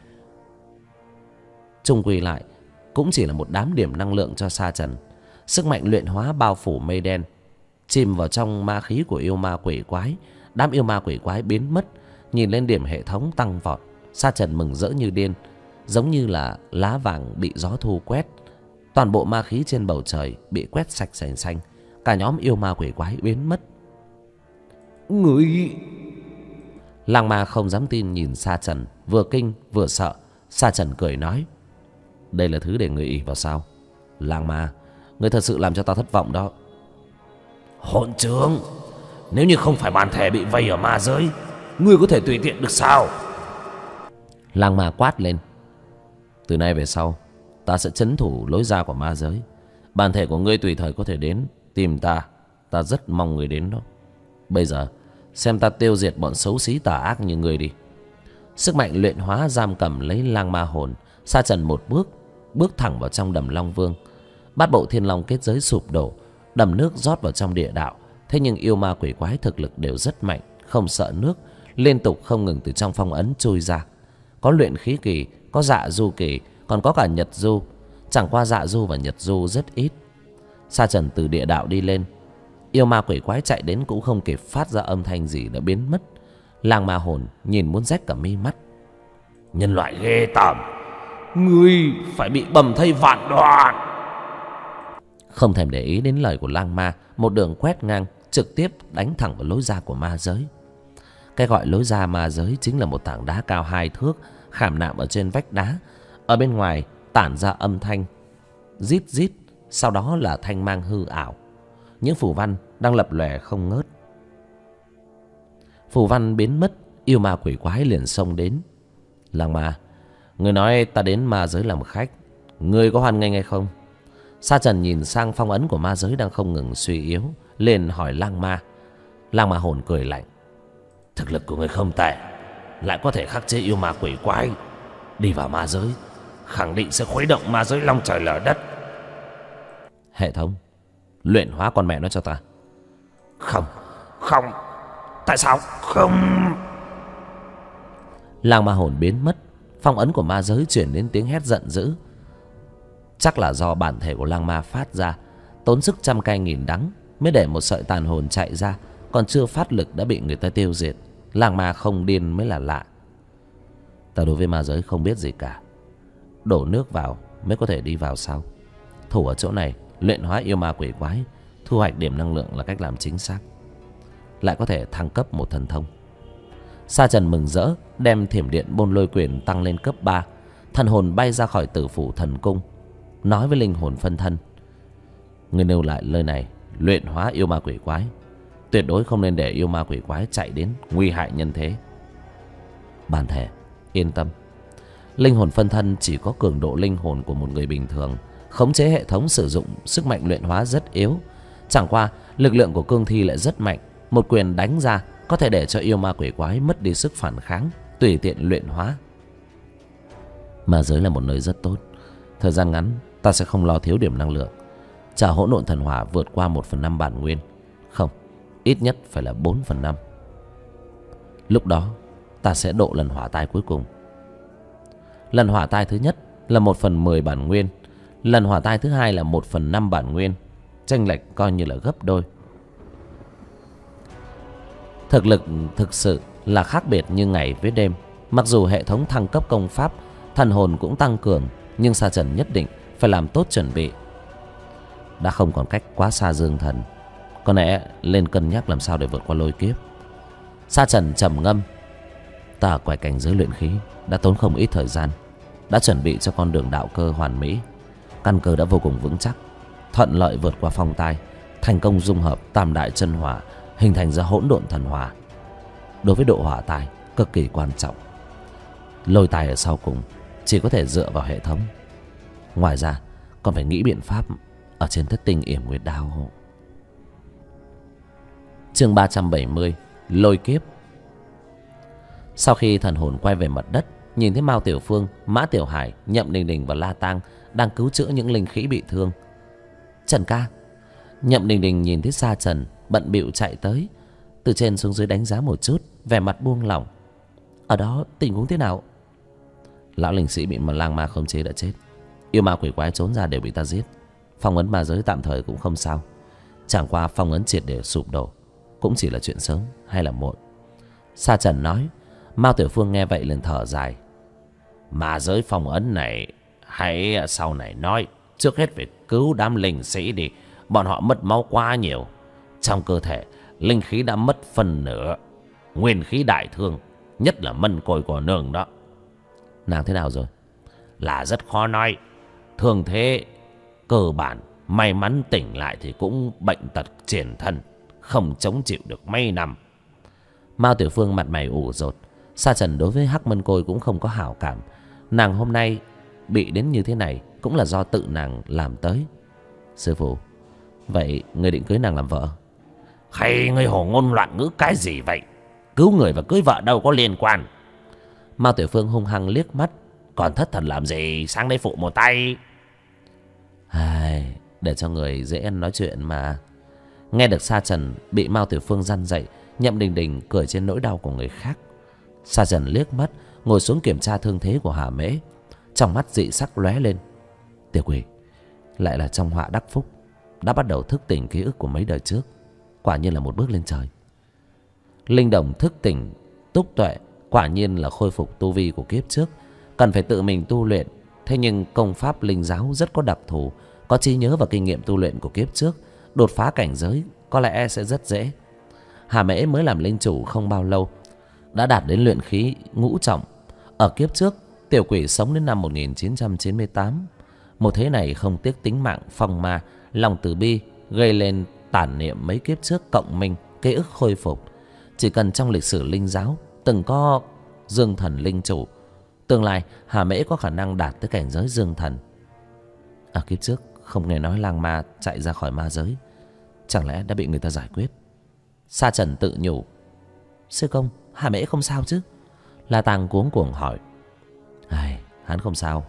Chung quy lại cũng chỉ là một đám điểm năng lượng cho Sa Trần. Sức mạnh luyện hóa bao phủ mây đen, chìm vào trong ma khí của yêu ma quỷ quái. Đám yêu ma quỷ quái biến mất. Nhìn lên điểm hệ thống tăng vọt, Sa Trần mừng rỡ như điên, giống như là lá vàng bị gió thu quét. Toàn bộ ma khí trên bầu trời bị quét sạch sành xanh. Cả nhóm yêu ma quỷ quái biến mất. Người... Lang ma không dám tin nhìn Sa Trần, vừa kinh vừa sợ. Sa Trần cười nói: đây là thứ để người ỷ vào sao? Lang ma, người thật sự làm cho ta thất vọng đó. Hỗn trướng, nếu như không phải bản thể bị vây ở ma giới, ngươi có thể tùy tiện được sao? Lang ma quát lên: từ nay về sau, ta sẽ trấn thủ lối ra của ma giới. Bản thể của ngươi tùy thời có thể đến tìm ta. Ta rất mong người đến đó. Bây giờ xem ta tiêu diệt bọn xấu xí tà ác như ngươi đi. Sức mạnh luyện hóa giam cầm lấy lang ma hồn. Sa Trần một bước thẳng vào trong đầm Long Vương. Bát bộ thiên long kết giới sụp đổ, đầm nước rót vào trong địa đạo. Thế nhưng yêu ma quỷ quái thực lực đều rất mạnh, không sợ nước, liên tục không ngừng từ trong phong ấn chui ra. Có luyện khí kỳ, có dạ du kỳ, còn có cả Nhật Du. Chẳng qua dạ du và Nhật Du rất ít. Sa Trần từ địa đạo đi lên. Yêu ma quỷ quái chạy đến cũng không kịp phát ra âm thanh gì đã biến mất. Lang ma hồn nhìn muốn rách cả mi mắt. Nhân loại ghê tởm, ngươi phải bị bầm thây vạn đoạn. Không thèm để ý đến lời của lang ma, một đường quét ngang, trực tiếp đánh thẳng vào lối ra của ma giới. Cái gọi lối ra ma giới chính là một tảng đá cao 2 thước, khảm nạm ở trên vách đá. Ở bên ngoài tản ra âm thanh rít rít, sau đó là thanh mang hư ảo. Những phù văn đang lập lòe không ngớt. Phù văn biến mất, yêu ma quỷ quái liền xông đến. Lang ma, người nói ta đến ma giới làm khách, người có hoan nghênh hay không? Sa Trần nhìn sang phong ấn của ma giới đang không ngừng suy yếu, liền hỏi lang ma. Lang ma hồn cười lạnh: thực lực của người không tệ, lại có thể khắc chế yêu ma quỷ quái. Đi vào ma giới khẳng định sẽ khuấy động ma giới long trời lở đất. Hệ thống luyện hóa con mẹ nó cho ta. Không, không, tại sao không? Lang ma hồn biến mất. Phong ấn của ma giới chuyển đến tiếng hét giận dữ. Chắc là do bản thể của lang ma phát ra, tốn sức trăm cay nghìn đắng mới để một sợi tàn hồn chạy ra, còn chưa phát lực đã bị người ta tiêu diệt. Lang ma không điên mới là lạ. Ta đối với ma giới không biết gì cả. Đổ nước vào mới có thể đi vào sao? Thủ ở chỗ này, luyện hóa yêu ma quỷ quái, thu hoạch điểm năng lượng là cách làm chính xác. Lại có thể thăng cấp một thần thông. Sa Trần mừng rỡ, đem thiểm điện bôn lôi quyền tăng lên cấp 3. Thần hồn bay ra khỏi tử phủ thần cung, nói với linh hồn phân thân: người nêu lại lời này, luyện hóa yêu ma quỷ quái, tuyệt đối không nên để yêu ma quỷ quái chạy đến nguy hại nhân thế. Bản thể yên tâm. Linh hồn phân thân chỉ có cường độ linh hồn của một người bình thường, khống chế hệ thống sử dụng sức mạnh luyện hóa rất yếu. Chẳng qua lực lượng của cương thi lại rất mạnh, một quyền đánh ra có thể để cho yêu ma quỷ quái mất đi sức phản kháng, tùy tiện luyện hóa. Ma giới là một nơi rất tốt. Thời gian ngắn ta sẽ không lo thiếu điểm năng lượng. Trả hỗn độn thần hỏa vượt qua 1/5 bản nguyên. Không, ít nhất phải là 4/5. Lúc đó ta sẽ độ lần hỏa tai cuối cùng. Lần hỏa tai thứ nhất là 1/10 bản nguyên. Lần hỏa tai thứ hai là 1/5 bản nguyên. chênh lệch coi như là gấp đôi. Thực lực thực sự là khác biệt như ngày với đêm. Mặc dù hệ thống thăng cấp công pháp, thần hồn cũng tăng cường, nhưng Sa Trần nhất định phải làm tốt chuẩn bị. Đã không còn cách quá xa Dương Thần, có lẽ lên cân nhắc làm sao để vượt qua lôi kiếp. Sa Trần trầm ngâm. Ta quay cảnh giới luyện khí đã tốn không ít thời gian, đã chuẩn bị cho con đường đạo cơ hoàn mỹ. Căn cơ đã vô cùng vững chắc, thuận lợi vượt qua phong tai, thành công dung hợp tam đại chân hỏa, hình thành ra hỗn độn thần hỏa. Đối với độ hỏa tài cực kỳ quan trọng. Lôi tài ở sau cùng chỉ có thể dựa vào hệ thống. Ngoài ra còn phải nghĩ biện pháp ở trên thất tinh yểm nguyệt đao. Chương 370 Lôi kiếp. Sau khi thần hồn quay về mặt đất, nhìn thấy Mao Tiểu Phương, Mã Tiểu Hải, Nhậm Đình Đình và La Tang đang cứu chữa những linh khí bị thương. Trần ca. Nhậm Đình Đình nhìn thấy Sa Trần bận bịu chạy tới, từ trên xuống dưới đánh giá một chút, vẻ mặt buông lỏng. Ở đó tình huống thế nào? Lão linh sĩ bị lang ma khống chế đã chết, yêu ma quỷ quái trốn ra đều bị ta giết. Phong ấn ma giới tạm thời cũng không sao, chẳng qua phong ấn triệt để sụp đổ cũng chỉ là chuyện sớm hay là muộn. Sa Trần nói. Mao Tiểu Phương nghe vậy liền thở dài. Ma giới phong ấn này hãy sau này nói, trước hết phải cứu đám linh sĩ đi. Bọn họ mất máu quá nhiều, trong cơ thể linh khí đã mất phần nửa, nguyên khí đại thương, nhất là Mân Côi của nương đó. Nàng thế nào rồi? Là rất khó nói. Thường thế cơ bản, may mắn tỉnh lại thì cũng bệnh tật triển thân, không chống chịu được mấy năm. Mao Tiểu Phương mặt mày ủ rột. Sa Trần đối với Hắc Mân Côi cũng không có hảo cảm. Nàng hôm nay bị đến như thế này cũng là do tự nàng làm tới. Sư phụ, vậy người định cưới nàng làm vợ? Hay ngươi hồ ngôn loạn ngữ cái gì vậy? Cứu người và cưới vợ đâu có liên quan. Mao Tiểu Phương hung hăng liếc mắt. Còn thất thần làm gì, sang đây phụ một tay. Để cho người dễ ăn nói chuyện mà. Nghe được Sa Trần bị Mao Tiểu Phương răn dậy, Nhậm Đình Đình cười trên nỗi đau của người khác. Sa Trần liếc mắt, ngồi xuống kiểm tra thương thế của Hà Mễ. Trong mắt dị sắc lóe lên. Tiểu quỷ, lại là trong họa đắc phúc, đã bắt đầu thức tỉnh ký ức của mấy đời trước. Quả nhiên là một bước lên trời. Linh đồng thức tỉnh túc tuệ, quả nhiên là khôi phục tu vi của kiếp trước, cần phải tự mình tu luyện. Thế nhưng công pháp linh giáo rất có đặc thù, có trí nhớ và kinh nghiệm tu luyện của kiếp trước, đột phá cảnh giới có lẽ sẽ rất dễ. Hà Mễ mới làm linh chủ không bao lâu đã đạt đến luyện khí ngũ trọng. Ở kiếp trước, tiểu quỷ sống đến năm 1998. Một thế này không tiếc tính mạng, phong ma, lòng từ bi, gây lên tản niệm mấy kiếp trước cộng minh, ký ức khôi phục. Chỉ cần trong lịch sử linh giáo từng có dương thần linh chủ, tương lai Hà Mễ có khả năng đạt tới cảnh giới dương thần. Ở kiếp trước không nghe nói lang ma chạy ra khỏi ma giới, chẳng lẽ đã bị người ta giải quyết? Sa Trần tự nhủ. Sư công, Hà Mễ không sao chứ? La Tang cuống cuồng hỏi. Hắn không sao.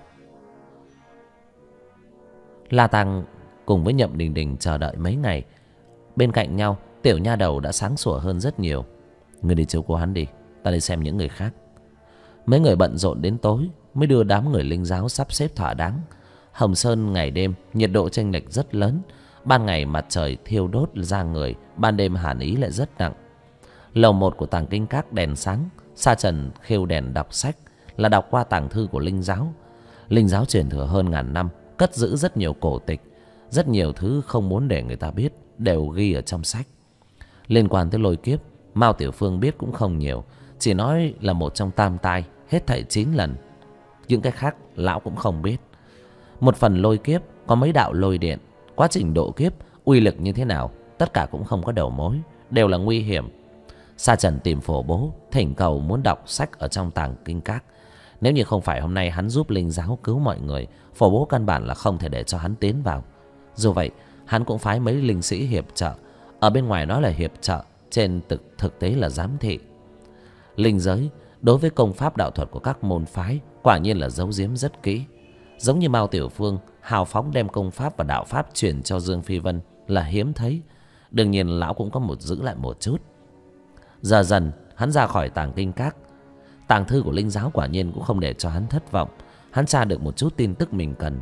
La Tang cùng với Nhậm Đình Đình chờ đợi mấy ngày. Bên cạnh nhau, tiểu nha đầu đã sáng sủa hơn rất nhiều. Ngươi đi chiếu cố hắn đi, ta đi xem những người khác. Mấy người bận rộn đến tối mới đưa đám người linh giáo sắp xếp thỏa đáng. Hồng Sơn ngày đêm nhiệt độ chênh lệch rất lớn. Ban ngày mặt trời thiêu đốt ra người, ban đêm hàn ý lại rất nặng. Lầu 1 của tàng kinh các đèn sáng. Sa Trần khêu đèn đọc sách, là đọc qua tàng thư của linh giáo. Linh giáo truyền thừa hơn ngàn năm, cất giữ rất nhiều cổ tịch. Rất nhiều thứ không muốn để người ta biết đều ghi ở trong sách. Liên quan tới lôi kiếp, Mao Tiểu Phương biết cũng không nhiều, chỉ nói là một trong tam tai, hết thảy 9 lần. Những cái khác lão cũng không biết. Một phần lôi kiếp có mấy đạo lôi điện, quá trình độ kiếp, uy lực như thế nào, tất cả cũng không có đầu mối, đều là nguy hiểm. Sa Trần tìm Phổ Bố, thỉnh cầu muốn đọc sách ở trong tàng kinh các. Nếu như không phải hôm nay hắn giúp linh giáo cứu mọi người, Phổ Bố căn bản là không thể để cho hắn tiến vào. Dù vậy, hắn cũng phái mấy linh sĩ hiệp trợ. Ở bên ngoài nói là hiệp trợ, trên thực tế là giám thị. Linh giới đối với công pháp đạo thuật của các môn phái quả nhiên là giấu giếm rất kỹ. Giống như Mao Tiểu Phương hào phóng đem công pháp và đạo pháp truyền cho Dương Phi Vân là hiếm thấy. Đương nhiên lão cũng có giữ lại một chút. Giờ dần hắn ra khỏi tàng kinh các. Tàng thư của linh giáo quả nhiên cũng không để cho hắn thất vọng. Hắn tra được một chút tin tức mình cần.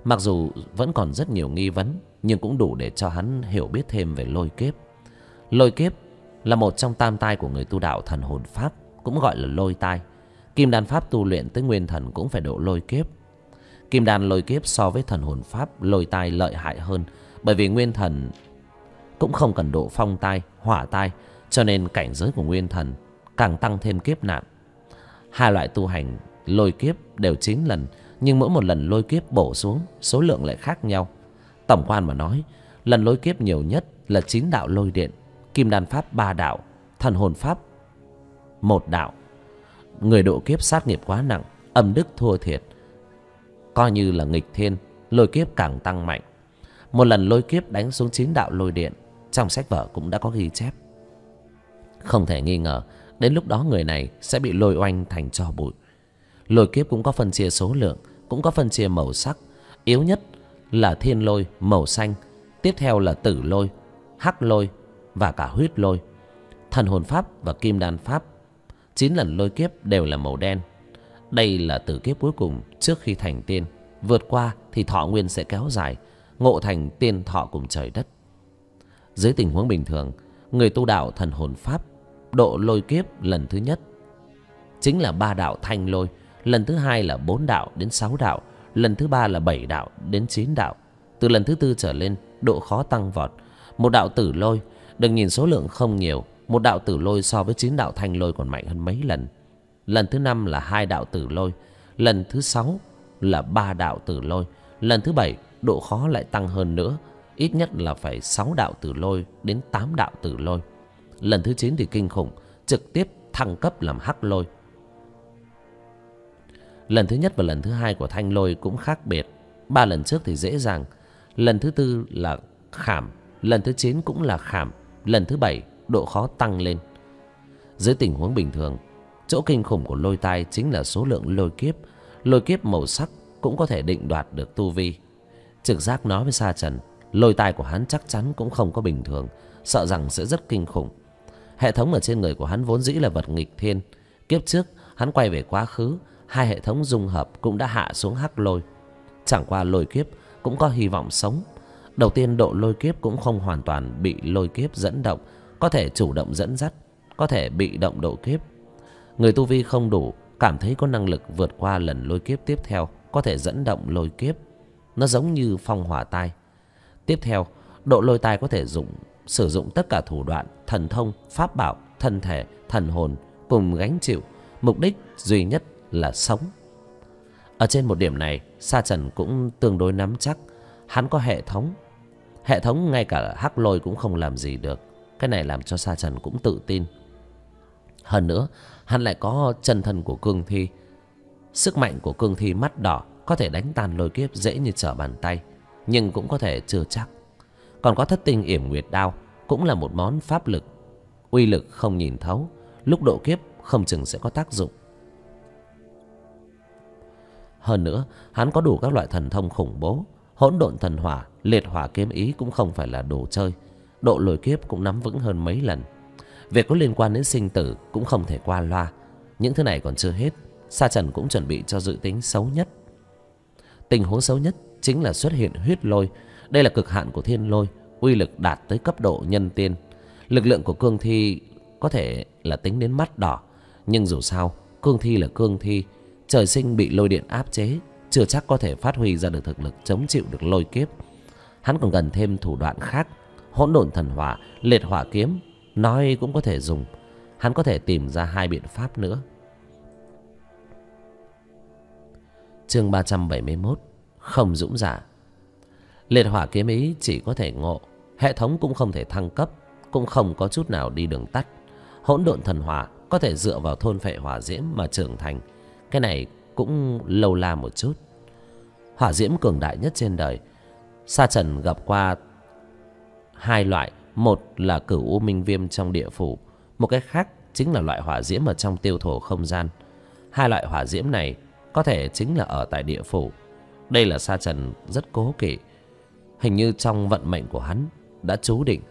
Mặc dù vẫn còn rất nhiều nghi vấn, nhưng cũng đủ để cho hắn hiểu biết thêm về lôi kiếp. Lôi kiếp là một trong tam tai của người tu đạo thần hồn pháp, cũng gọi là lôi tai. Kim đan pháp tu luyện tới nguyên thần cũng phải độ lôi kiếp. Kim đan lôi kiếp so với thần hồn pháp lôi tai lợi hại hơn, bởi vì nguyên thần cũng không cần độ phong tai, hỏa tai, cho nên cảnh giới của nguyên thần càng tăng thêm kiếp nạn. Hai loại tu hành lôi kiếp đều 9 lần, nhưng mỗi một lần lôi kiếp bổ xuống, số lượng lại khác nhau. Tổng quan mà nói, lần lôi kiếp nhiều nhất là 9 đạo lôi điện, kim đan pháp 3 đạo, thần hồn pháp 1 đạo. Người độ kiếp sát nghiệp quá nặng, âm đức thua thiệt, coi như là nghịch thiên, lôi kiếp càng tăng mạnh. Một lần lôi kiếp đánh xuống 9 đạo lôi điện, trong sách vở cũng đã có ghi chép. Không thể nghi ngờ, đến lúc đó người này sẽ bị lôi oanh thành tro bụi. Lôi kiếp cũng có phân chia số lượng, cũng có phân chia màu sắc. Yếu nhất là thiên lôi màu xanh, tiếp theo là tử lôi, hắc lôi và cả huyết lôi. Thần hồn pháp và kim đan pháp 9 lần lôi kiếp đều là màu đen. Đây là tử kiếp cuối cùng trước khi thành tiên. Vượt qua thì thọ nguyên sẽ kéo dài, ngộ thành tiên thọ cùng trời đất. Dưới tình huống bình thường, người tu đạo thần hồn pháp độ lôi kiếp lần thứ nhất chính là 3 đạo thanh lôi, lần thứ hai là 4 đạo đến 6 đạo, lần thứ ba là 7 đạo đến 9 đạo. Từ lần thứ tư trở lên, độ khó tăng vọt. Một đạo tử lôi, đừng nhìn số lượng không nhiều, một đạo tử lôi so với 9 đạo thanh lôi còn mạnh hơn mấy lần. Lần thứ 5 là 2 đạo tử lôi, lần thứ 6 là 3 đạo tử lôi, lần thứ 7 độ khó lại tăng hơn nữa, ít nhất là phải 6 đạo tử lôi đến 8 đạo tử lôi. Lần thứ 9 thì kinh khủng, trực tiếp thăng cấp làm hắc lôi. Lần thứ nhất và lần thứ hai của thanh lôi cũng khác biệt. 3 lần trước thì dễ dàng, lần thứ tư là khảm, lần thứ 9 cũng là khảm, lần thứ 7 độ khó tăng lên. Dưới tình huống bình thường, chỗ kinh khủng của lôi tai chính là số lượng lôi kiếp. Lôi kiếp màu sắc cũng có thể định đoạt được tu vi. Trực giác nói với Sa Trần, lôi tai của hắn chắc chắn cũng không có bình thường, sợ rằng sẽ rất kinh khủng. Hệ thống ở trên người của hắn vốn dĩ là vật nghịch thiên. Kiếp trước hắn quay về quá khứ, hai hệ thống dung hợp cũng đã hạ xuống hắc lôi. Chẳng qua lôi kiếp cũng có hy vọng sống. Đầu tiên độ lôi kiếp cũng không hoàn toàn bị lôi kiếp dẫn động, có thể chủ động dẫn dắt, có thể bị động độ kiếp. Người tu vi không đủ, cảm thấy có năng lực vượt qua lần lôi kiếp tiếp theo, có thể dẫn động lôi kiếp. Nó giống như phong hỏa tai. Tiếp theo, độ lôi tai có thể sử dụng tất cả thủ đoạn, thần thông, pháp bảo, thân thể, thần hồn cùng gánh chịu. Mục đích duy nhất là sống. Ở trên một điểm này, Sa Trần cũng tương đối nắm chắc. Hắn có hệ thống. Hệ thống ngay cả hắc lôi cũng không làm gì được. Cái này làm cho Sa Trần cũng tự tin. Hơn nữa, hắn lại có chân thân của cương thi. Sức mạnh của cương thi mắt đỏ có thể đánh tan lôi kiếp dễ như trở bàn tay, nhưng cũng có thể chưa chắc. Còn có thất tinh yểm nguyệt đao, cũng là một món pháp lực, uy lực không nhìn thấu, lúc độ kiếp không chừng sẽ có tác dụng. Hơn nữa, hắn có đủ các loại thần thông khủng bố. Hỗn độn thần hỏa, liệt hỏa kiếm ý cũng không phải là đồ chơi. Độ lôi kiếp cũng nắm vững hơn mấy lần. Việc có liên quan đến sinh tử cũng không thể qua loa. Những thứ này còn chưa hết, Sa Trần cũng chuẩn bị cho dự tính xấu nhất. Tình huống xấu nhất chính là xuất hiện huyết lôi. Đây là cực hạn của thiên lôi, uy lực đạt tới cấp độ nhân tiên. Lực lượng của cương thi có thể là tính đến mắt đỏ, nhưng dù sao cương thi là cương thi, trời sinh bị lôi điện áp chế, chưa chắc có thể phát huy ra được thực lực chống chịu được lôi kiếp. Hắn còn cần thêm thủ đoạn khác. Hỗn độn thần hỏa, liệt hỏa kiếm nói cũng có thể dùng. Hắn có thể tìm ra 2 biện pháp nữa. Chương 371, không dũng giả. Liệt hỏa kiếm ý chỉ có thể ngộ, hệ thống cũng không thể thăng cấp, cũng không có chút nào đi đường tắt. Hỗn độn thần hỏa có thể dựa vào thôn phệ hỏa diễm mà trưởng thành. Cái này cũng lâu la một chút. Hỏa diễm cường đại nhất trên đời, Sa Trần gặp qua 2 loại. Một là cửu u minh viêm trong địa phủ, một cái khác chính là loại hỏa diễm ở trong tiêu thổ không gian. 2 loại hỏa diễm này có thể chính là ở tại địa phủ. Đây là Sa Trần rất cố kỵ. Hình như trong vận mệnh của hắn đã chú định.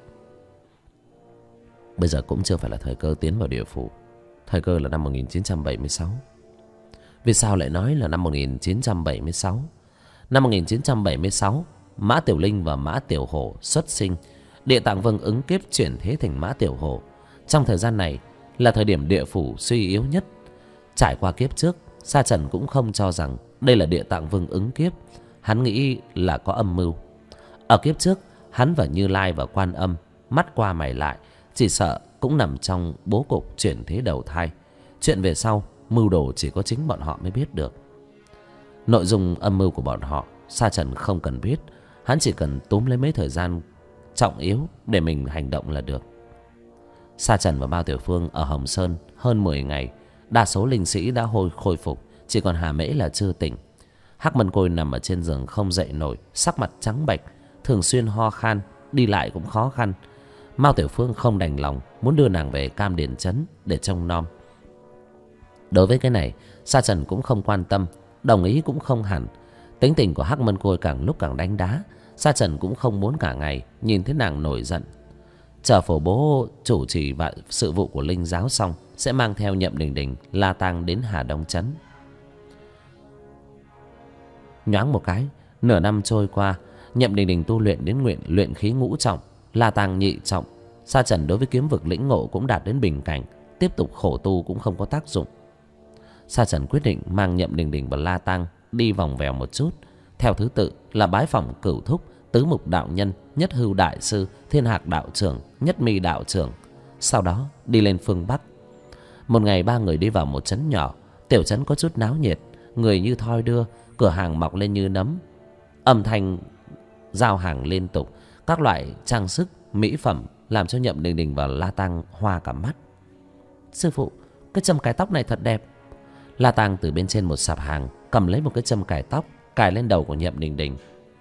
Bây giờ cũng chưa phải là thời cơ tiến vào địa phủ. Thời cơ là năm 1976. Vì sao lại nói là năm 1976? Năm 1976, Mã Tiểu Linh và Mã Tiểu Hổ xuất sinh. Địa Tạng Vương ứng kiếp chuyển thế thành Mã Tiểu Hổ. Trong thời gian này là thời điểm địa phủ suy yếu nhất. Trải qua kiếp trước, Sa Trần cũng không cho rằng đây là Địa Tạng Vương ứng kiếp. Hắn nghĩ là có âm mưu. Ở kiếp trước, hắn và Như Lai và Quan Âm mắt qua mày lại, chỉ sợ cũng nằm trong bố cục chuyển thế đầu thai. Chuyện về sau, mưu đồ chỉ có chính bọn họ mới biết được. Nội dung âm mưu của bọn họ, Sa Trần không cần biết. Hắn chỉ cần túm lấy mấy thời gian trọng yếu để mình hành động là được. Sa Trần và Mao Tiểu Phương ở Hồng Sơn hơn 10 ngày. Đa số linh sĩ đã khôi phục, chỉ còn Hà Mễ là chưa tỉnh. Hắc Mân Côi nằm ở trên giường không dậy nổi, sắc mặt trắng bệch, thường xuyên ho khan, đi lại cũng khó khăn. Mao Tiểu Phương không đành lòng, muốn đưa nàng về Cam Điền Trấn để trông nom. Đối với cái này, Sa Trần cũng không quan tâm, đồng ý cũng không hẳn. Tính tình của Hắc Mân Côi càng lúc càng đánh đá. Sa Trần cũng không muốn cả ngày nhìn thấy nàng nổi giận. Chờ Phổ Bố chủ trì sự vụ của linh giáo xong, sẽ mang theo Nhậm Đình Đình, La Tang đến Hà Đông Trấn. Nhoáng một cái, nửa năm trôi qua, Nhậm Đình Đình tu luyện đến luyện khí ngũ trọng, La Tang nhị trọng. Sa Trần đối với kiếm vực lĩnh ngộ cũng đạt đến bình cảnh, tiếp tục khổ tu cũng không có tác dụng. Sa Trần quyết định mang Nhậm Đình Đình và La Tang đi vòng vèo một chút, theo thứ tự là bái phỏng Cửu Thúc, Tứ Mục đạo nhân, Nhất Hưu đại sư, Thiên Hạc đạo trưởng, Nhất Mi đạo trưởng. Sau đó đi lên phương Bắc. Một ngày ba người đi vào một trấn nhỏ. Tiểu trấn có chút náo nhiệt, người như thoi đưa, cửa hàng mọc lên như nấm, âm thanh giao hàng liên tục. Các loại trang sức, mỹ phẩm làm cho Nhậm Đình Đình và La Tang hoa cả mắt. Sư phụ, cái châm cài tóc này thật đẹp. La Tang từ bên trên một sạp hàng cầm lấy một cái châm cài tóc, cài lên đầu của Nhậm Đình Đình.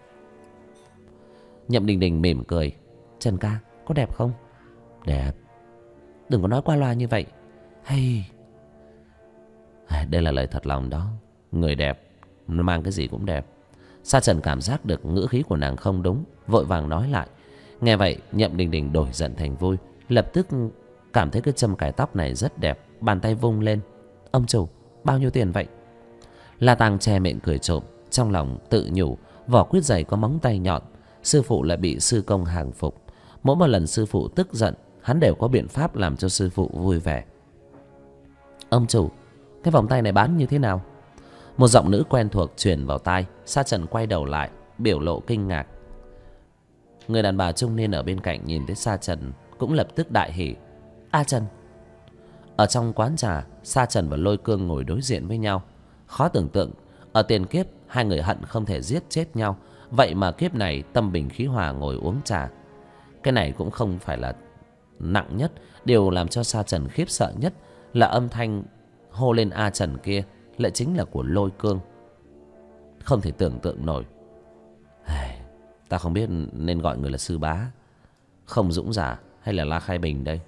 Nhậm Đình Đình mỉm cười. Trần ca, có đẹp không? Đẹp. Đừng có nói qua loa như vậy. Hay, đây là lời thật lòng đó. Người đẹp mang cái gì cũng đẹp. Sa Trần cảm giác được ngữ khí của nàng không đúng, vội vàng nói lại. Nghe vậy, Nhậm Đình Đình đổi giận thành vui, lập tức cảm thấy cái châm cài tóc này rất đẹp, bàn tay vung lên. Ông chủ, bao nhiêu tiền vậy? La Tang che miệng cười trộm, trong lòng tự nhủ, vỏ quýt dày có móng tay nhọn, sư phụ lại bị sư công hàng phục. Mỗi một lần sư phụ tức giận, hắn đều có biện pháp làm cho sư phụ vui vẻ. Ông chủ, cái vòng tay này bán như thế nào? Một giọng nữ quen thuộc truyền vào tai. Sa Trần quay đầu lại, biểu lộ kinh ngạc. Người đàn bà trung niên ở bên cạnh nhìn thấy Sa Trần cũng lập tức đại hỉ. A Trần. Ở trong quán trà, Sa Trần và Lôi Cương ngồi đối diện với nhau. Khó tưởng tượng, ở tiền kiếp hai người hận không thể giết chết nhau, vậy mà kiếp này tâm bình khí hòa ngồi uống trà. Cái này cũng không phải là nặng nhất. Điều làm cho Sa Trần khiếp sợ nhất là âm thanh hô lên A Trần kia lại chính là của Lôi Cương. Không thể tưởng tượng nổi. Ta không biết nên gọi người là sư bá, Không Dũng Giả hay là La Khai Bình đây.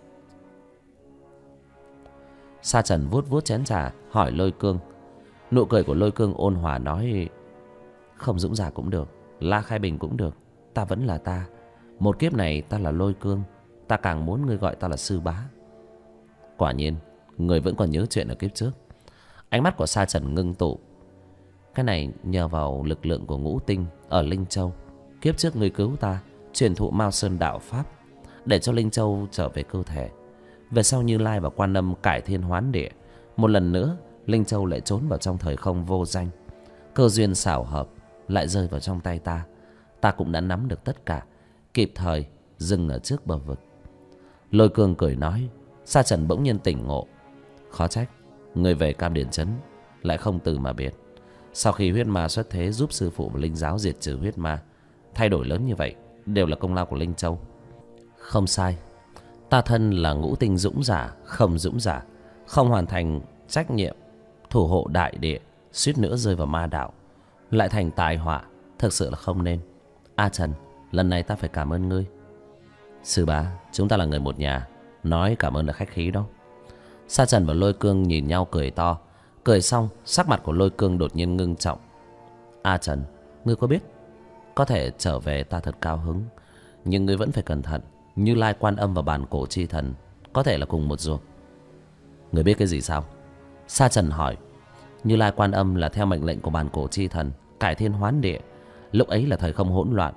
Sa Trần vuốt vuốt chén trà, hỏi Lôi Cương. Nụ cười của Lôi Cương ôn hòa nói: Không Dũng Giả cũng được, La Khai Bình cũng được, ta vẫn là ta. Một kiếp này ta là Lôi Cương, ta càng muốn ngươi gọi ta là sư bá. Quả nhiên, người vẫn còn nhớ chuyện ở kiếp trước. Ánh mắt của Sa Trần ngưng tụ. Cái này nhờ vào lực lượng của ngũ tinh ở Linh Châu. Kiếp trước ngươi cứu ta, truyền thụ Mao Sơn đạo pháp, để cho Linh Châu trở về cơ thể. Về sau Như Lai và Quan Âm cải thiên hoán địa, một lần nữa Linh Châu lại trốn vào trong thời không vô danh. Cơ duyên xảo hợp lại rơi vào trong tay ta. Ta cũng đã nắm được tất cả, kịp thời dừng ở trước bờ vực. Lôi Cương cười nói. Sa Trần bỗng nhiên tỉnh ngộ. Khó trách người về Cam Điền Trấn lại không từ mà biệt. Sau khi huyết ma xuất thế giúp sư phụ và linh giáo diệt trừ huyết ma, thay đổi lớn như vậy đều là công lao của Linh Châu. Không sai, ta thân là ngũ tinh dũng giả, Không Dũng Giả, không hoàn thành trách nhiệm thủ hộ đại địa, suýt nữa rơi vào ma đạo, lại thành tai họa, thực sự là không nên. A Trần, lần này ta phải cảm ơn ngươi. Sư bá, chúng ta là người một nhà, nói cảm ơn là khách khí đó. Sa Trần và Lôi Cương nhìn nhau cười to. Cười xong, sắc mặt của Lôi Cương đột nhiên ngưng trọng. A Trần, ngươi có biết, có thể trở về ta thật cao hứng, nhưng ngươi vẫn phải cẩn thận. Như Lai, Quan Âm và Bản Cổ Chi Thần có thể là cùng một ruột. Ngươi biết cái gì sao? Sa Trần hỏi. Như Lai, Quan Âm là theo mệnh lệnh của Bản Cổ Chi Thần cải thiên hoán địa, Lúc ấy là thời không hỗn loạn,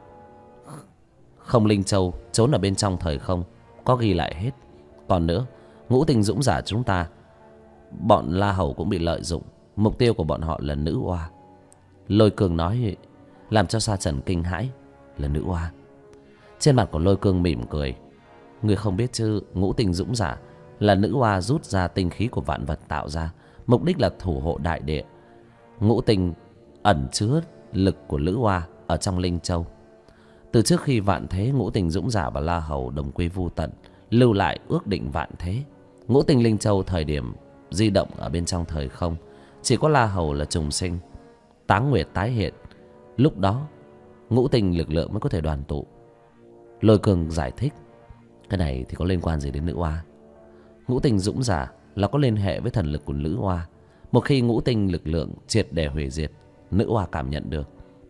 không linh châu trốn ở bên trong thời không, có ghi lại hết. Còn nữa, ngũ tinh dũng giả chúng ta, bọn La Hầu cũng bị lợi dụng. Mục tiêu của bọn họ là nữ oa. Lôi Cương nói, làm cho Sa Trần kinh hãi. Là nữ oa? Trên mặt của Lôi Cương mỉm cười. Ngươi không biết chứ, ngũ tinh dũng giả là nữ oa rút ra tinh khí của vạn vật tạo ra, mục đích là thủ hộ đại địa. Ngũ tinh ẩn chứa lực của nữ oa ở trong linh châu. Từ trước khi vạn thế, ngũ tinh dũng giả và La Hầu đồng quy vu tận, lưu lại ước định vạn thế. Ngũ tinh linh châu thời điểm di động ở bên trong thời không, chỉ có La Hầu là trùng sinh, táng nguyệt tái hiện. Lúc đó ngũ tinh lực lượng mới có thể đoàn tụ. Lôi Cương giải thích, cái này thì có liên quan gì đến nữ oa? Ngũ tinh dũng giả là có liên hệ với thần lực của nữ oa. Một khi ngũ tinh lực lượng triệt để hủy diệt, nữ oa cảm nhận được.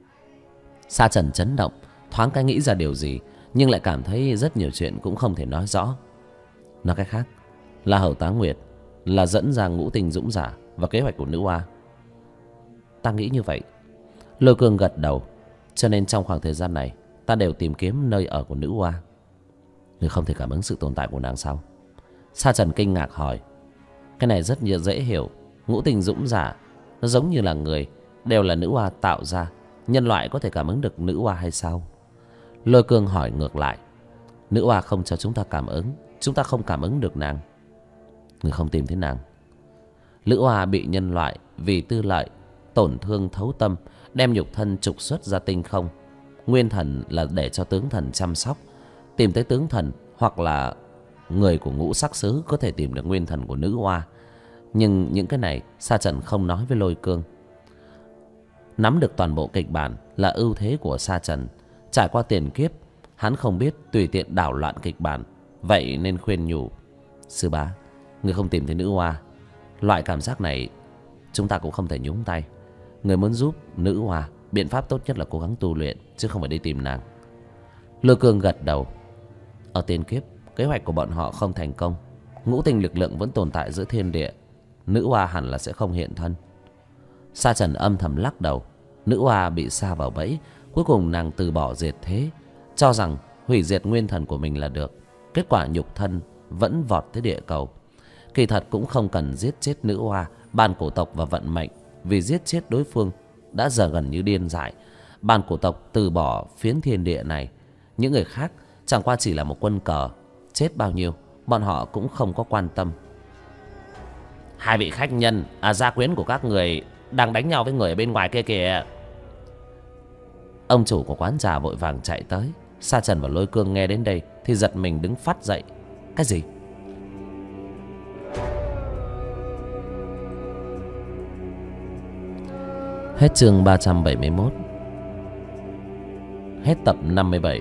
Sa Trần chấn động, thoáng cái nghĩ ra điều gì, nhưng lại cảm thấy rất nhiều chuyện cũng không thể nói rõ. Nói cách khác, La Hầu táng nguyệt là dẫn ra ngũ tinh dũng giả và kế hoạch của nữ oa. Ta nghĩ như vậy. Lôi Cương gật đầu. Cho nên trong khoảng thời gian này, ta đều tìm kiếm nơi ở của nữ oa. Ngươi không thể cảm ứng sự tồn tại của nàng sao? Sa Trần kinh ngạc hỏi. Cái này rất dễ hiểu. Ngũ tinh dũng giả nó giống như là người, đều là nữ oa tạo ra. Nhân loại có thể cảm ứng được nữ oa hay sao? Lôi Cương hỏi ngược lại. Nữ oa không cho chúng ta cảm ứng, chúng ta không cảm ứng được nàng. Người không tìm thấy nàng. Nữ oa bị nhân loại vì tư lợi tổn thương thấu tâm, đem nhục thân trục xuất ra tinh không. Nguyên thần là để cho tướng thần chăm sóc. Tìm tới tướng thần hoặc là người của ngũ sắc xứ có thể tìm được nguyên thần của nữ oa. Nhưng những cái này Sa Trần không nói với Lôi Cương. Nắm được toàn bộ kịch bản là ưu thế của Sa Trần. Trải qua tiền kiếp, hắn không biết tùy tiện đảo loạn kịch bản. Vậy nên khuyên nhủ, sư bá, người không tìm thấy nữ oa, loại cảm giác này chúng ta cũng không thể nhúng tay. Người muốn giúp nữ oa, biện pháp tốt nhất là cố gắng tu luyện, chứ không phải đi tìm nàng. Lôi Cương gật đầu. Ở tiền kiếp, kế hoạch của bọn họ không thành công. Ngũ tinh lực lượng vẫn tồn tại giữa thiên địa. Nữ oa hẳn là sẽ không hiện thân. Sa Trần âm thầm lắc đầu. Nữ oa bị sa vào bẫy. Cuối cùng nàng từ bỏ diệt thế, cho rằng hủy diệt nguyên thần của mình là được. Kết quả nhục thân vẫn vọt tới địa cầu. Kỳ thật cũng không cần giết chết nữ oa, ban cổ tộc và vận mệnh. Vì giết chết đối phương đã giờ gần như điên dại. Ban cổ tộc từ bỏ phiến thiên địa này. Những người khác chẳng qua chỉ là một quân cờ. Chết bao nhiêu bọn họ cũng không có quan tâm. Hai vị khách nhân, gia quyến của các người đang đánh nhau với người ở bên ngoài kia kìa. Ông chủ của quán trà vội vàng chạy tới. Sa Trần và Lôi Cương nghe đến đây thì giật mình đứng phát dậy. Cái gì? Hết chương 371. Hết tập 57.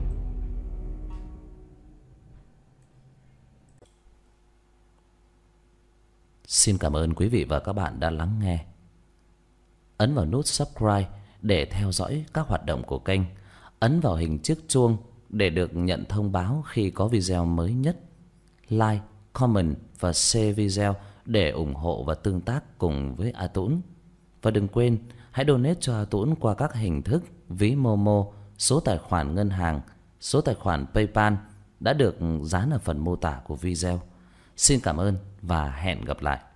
Xin cảm ơn quý vị và các bạn đã lắng nghe. Ấn vào nút subscribe để theo dõi các hoạt động của kênh. Ấn vào hình chiếc chuông để được nhận thông báo khi có video mới nhất. Like, comment và share video để ủng hộ và tương tác cùng với A Tũng. Và đừng quên hãy donate cho A Tũng qua các hình thức ví Momo, số tài khoản ngân hàng, số tài khoản PayPal đã được dán ở phần mô tả của video. Xin cảm ơn và hẹn gặp lại.